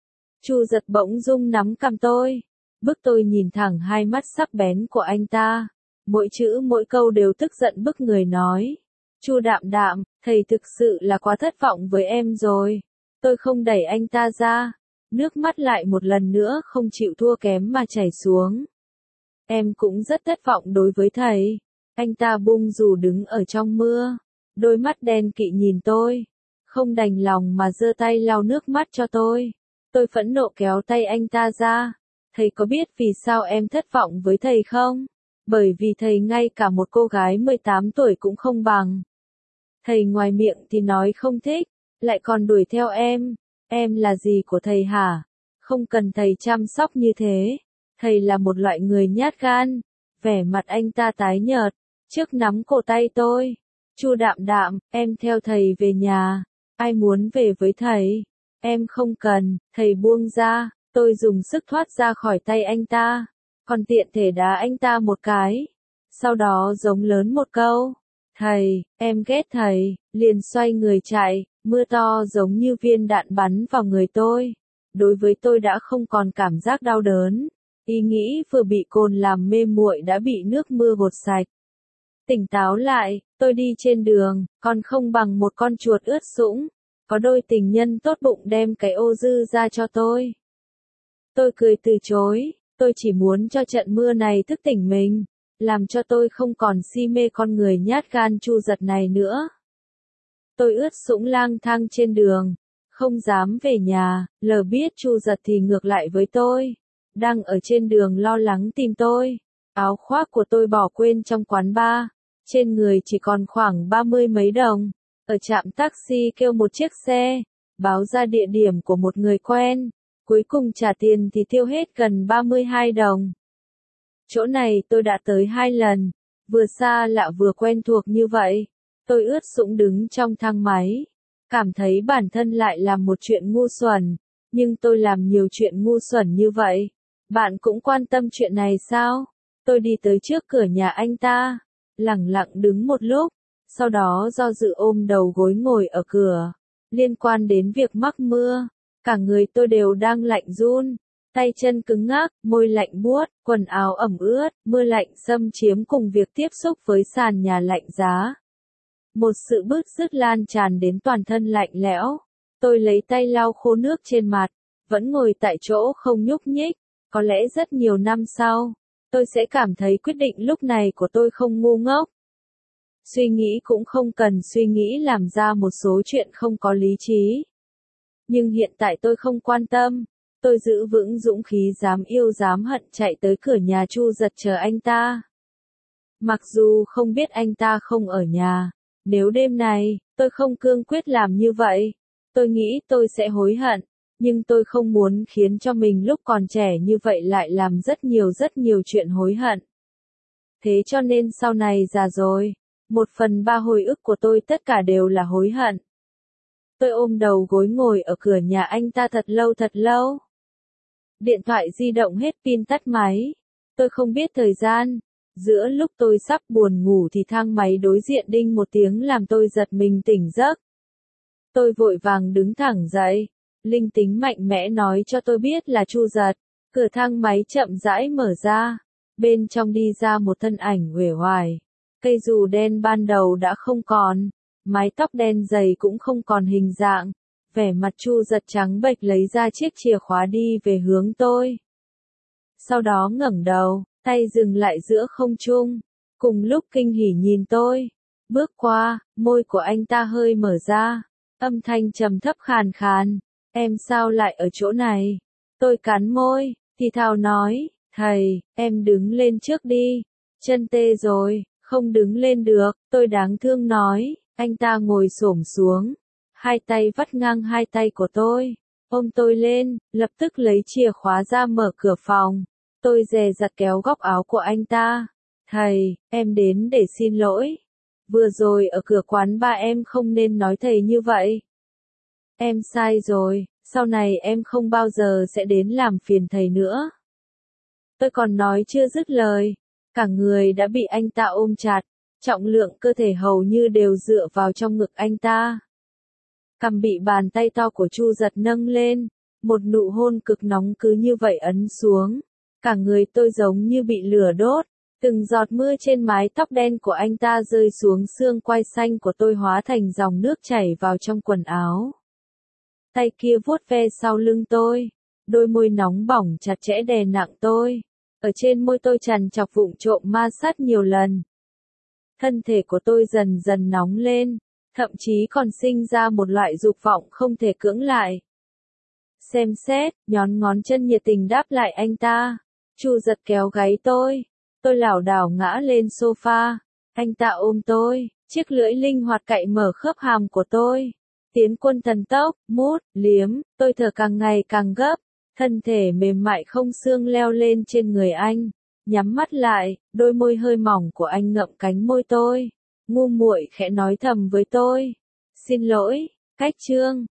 Chu Giật bỗng dưng nắm cằm tôi, bức tôi nhìn thẳng hai mắt sắc bén của anh ta, mỗi chữ mỗi câu đều tức giận bức người nói. Chu Đạm Đạm, thầy thực sự là quá thất vọng với em rồi. Tôi không đẩy anh ta ra, nước mắt lại một lần nữa không chịu thua kém mà chảy xuống. Em cũng rất thất vọng đối với thầy. Anh ta bung dù đứng ở trong mưa, đôi mắt đen kỵ nhìn tôi, không đành lòng mà giơ tay lau nước mắt cho tôi. Tôi phẫn nộ kéo tay anh ta ra. Thầy có biết vì sao em thất vọng với thầy không? Bởi vì thầy ngay cả một cô gái 18 tuổi cũng không bằng. Thầy ngoài miệng thì nói không thích, lại còn đuổi theo em. Em là gì của thầy hả? Không cần thầy chăm sóc như thế. Thầy là một loại người nhát gan. Vẻ mặt anh ta tái nhợt, trước nắm cổ tay tôi. Chu Đạm Đạm, em theo thầy về nhà. Ai muốn về với thầy? Em không cần. Thầy buông ra. Tôi dùng sức thoát ra khỏi tay anh ta, còn tiện thể đá anh ta một cái. Sau đó giống lớn một câu. Thầy, em ghét thầy. Liền xoay người chạy, mưa to giống như viên đạn bắn vào người tôi. Đối với tôi đã không còn cảm giác đau đớn. Ý nghĩ vừa bị cồn làm mê muội đã bị nước mưa gột sạch. Tỉnh táo lại, tôi đi trên đường, còn không bằng một con chuột ướt sũng. Có đôi tình nhân tốt bụng đem cái ô dư ra cho tôi. Tôi cười từ chối, tôi chỉ muốn cho trận mưa này thức tỉnh mình, làm cho tôi không còn si mê con người nhát gan Chu Giật này nữa. Tôi ướt sũng lang thang trên đường, không dám về nhà. Lờ biết Chu Giật thì ngược lại với tôi, đang ở trên đường lo lắng tìm tôi. Áo khoác của tôi bỏ quên trong quán bar, trên người chỉ còn khoảng 30 mấy đồng. Ở trạm taxi kêu một chiếc xe, báo ra địa điểm của một người quen. Cuối cùng trả tiền thì tiêu hết gần 32 đồng. Chỗ này tôi đã tới 2 lần, vừa xa lạ vừa quen thuộc như vậy. Tôi ướt sũng đứng trong thang máy, cảm thấy bản thân lại làm một chuyện ngu xuẩn, nhưng tôi làm nhiều chuyện ngu xuẩn như vậy. Bạn cũng quan tâm chuyện này sao? Tôi đi tới trước cửa nhà anh ta, lẳng lặng đứng một lúc, sau đó do dự ôm đầu gối ngồi ở cửa. Liên quan đến việc mắc mưa, cả người tôi đều đang lạnh run, tay chân cứng ngắc, môi lạnh buốt, quần áo ẩm ướt, mưa lạnh xâm chiếm cùng việc tiếp xúc với sàn nhà lạnh giá. Một sự bứt rứt lan tràn đến toàn thân lạnh lẽo. Tôi lấy tay lau khô nước trên mặt, vẫn ngồi tại chỗ không nhúc nhích. Có lẽ rất nhiều năm sau, tôi sẽ cảm thấy quyết định lúc này của tôi không ngu ngốc. Suy nghĩ cũng không cần suy nghĩ làm ra một số chuyện không có lý trí. Nhưng hiện tại tôi không quan tâm. Tôi giữ vững dũng khí dám yêu dám hận chạy tới cửa nhà Chu Giật chờ anh ta. Mặc dù không biết anh ta không ở nhà, nếu đêm này, tôi không cương quyết làm như vậy, tôi nghĩ tôi sẽ hối hận, nhưng tôi không muốn khiến cho mình lúc còn trẻ như vậy lại làm rất nhiều chuyện hối hận. Thế cho nên sau này già rồi, 1/3 hồi ức của tôi tất cả đều là hối hận. Tôi ôm đầu gối ngồi ở cửa nhà anh ta thật lâu. Điện thoại di động hết pin tắt máy. Tôi không biết thời gian. Giữa lúc tôi sắp buồn ngủ thì thang máy đối diện đinh một tiếng làm tôi giật mình tỉnh giấc. Tôi vội vàng đứng thẳng dậy. Linh tính mạnh mẽ nói cho tôi biết là Chu Giật. Cửa thang máy chậm rãi mở ra. Bên trong đi ra một thân ảnh uể oải. Cây dù đen ban đầu đã không còn. Mái tóc đen dày cũng không còn hình dạng. Vẻ mặt Chu Giật trắng bệch lấy ra chiếc chìa khóa đi về hướng tôi. Sau đó ngẩng đầu, tay dừng lại giữa không trung. Cùng lúc kinh hỉ nhìn tôi. Bước qua, môi của anh ta hơi mở ra. Âm thanh trầm thấp khàn khàn. Em sao lại ở chỗ này? Tôi cắn môi, thì thào nói, thầy, em đứng lên trước đi. Chân tê rồi, không đứng lên được, tôi đáng thương nói. Anh ta ngồi xổm xuống. Hai tay vắt ngang hai tay của tôi. Ôm tôi lên, lập tức lấy chìa khóa ra mở cửa phòng. Tôi dè dặt kéo góc áo của anh ta. Thầy, em đến để xin lỗi. Vừa rồi ở cửa quán ba em không nên nói thầy như vậy. Em sai rồi, sau này em không bao giờ sẽ đến làm phiền thầy nữa. Tôi còn nói chưa dứt lời. Cả người đã bị anh ta ôm chặt. Trọng lượng cơ thể hầu như đều dựa vào trong ngực anh ta. Cằm bị bàn tay to của Chu Giật nâng lên. Một nụ hôn cực nóng cứ như vậy ấn xuống. Cả người tôi giống như bị lửa đốt. Từng giọt mưa trên mái tóc đen của anh ta rơi xuống xương quai xanh của tôi hóa thành dòng nước chảy vào trong quần áo. Tay kia vuốt ve sau lưng tôi. Đôi môi nóng bỏng chặt chẽ đè nặng tôi. Ở trên môi tôi trằn trọc vụng trộm ma sát nhiều lần. Thân thể của tôi dần dần nóng lên. Thậm chí còn sinh ra một loại dục vọng không thể cưỡng lại. Xem xét, nhón ngón chân nhiệt tình đáp lại anh ta. Chu Giật kéo gáy tôi. Tôi lảo đảo ngã lên sofa. Anh ta ôm tôi. Chiếc lưỡi linh hoạt cạy mở khớp hàm của tôi. Tiến quân thần tốc, mút, liếm. Tôi thở càng ngày càng gấp. Thân thể mềm mại không xương leo lên trên người anh. Nhắm mắt lại, đôi môi hơi mỏng của anh ngậm cánh môi tôi. Ngu muội khẽ nói thầm với tôi. Xin lỗi, cách chương.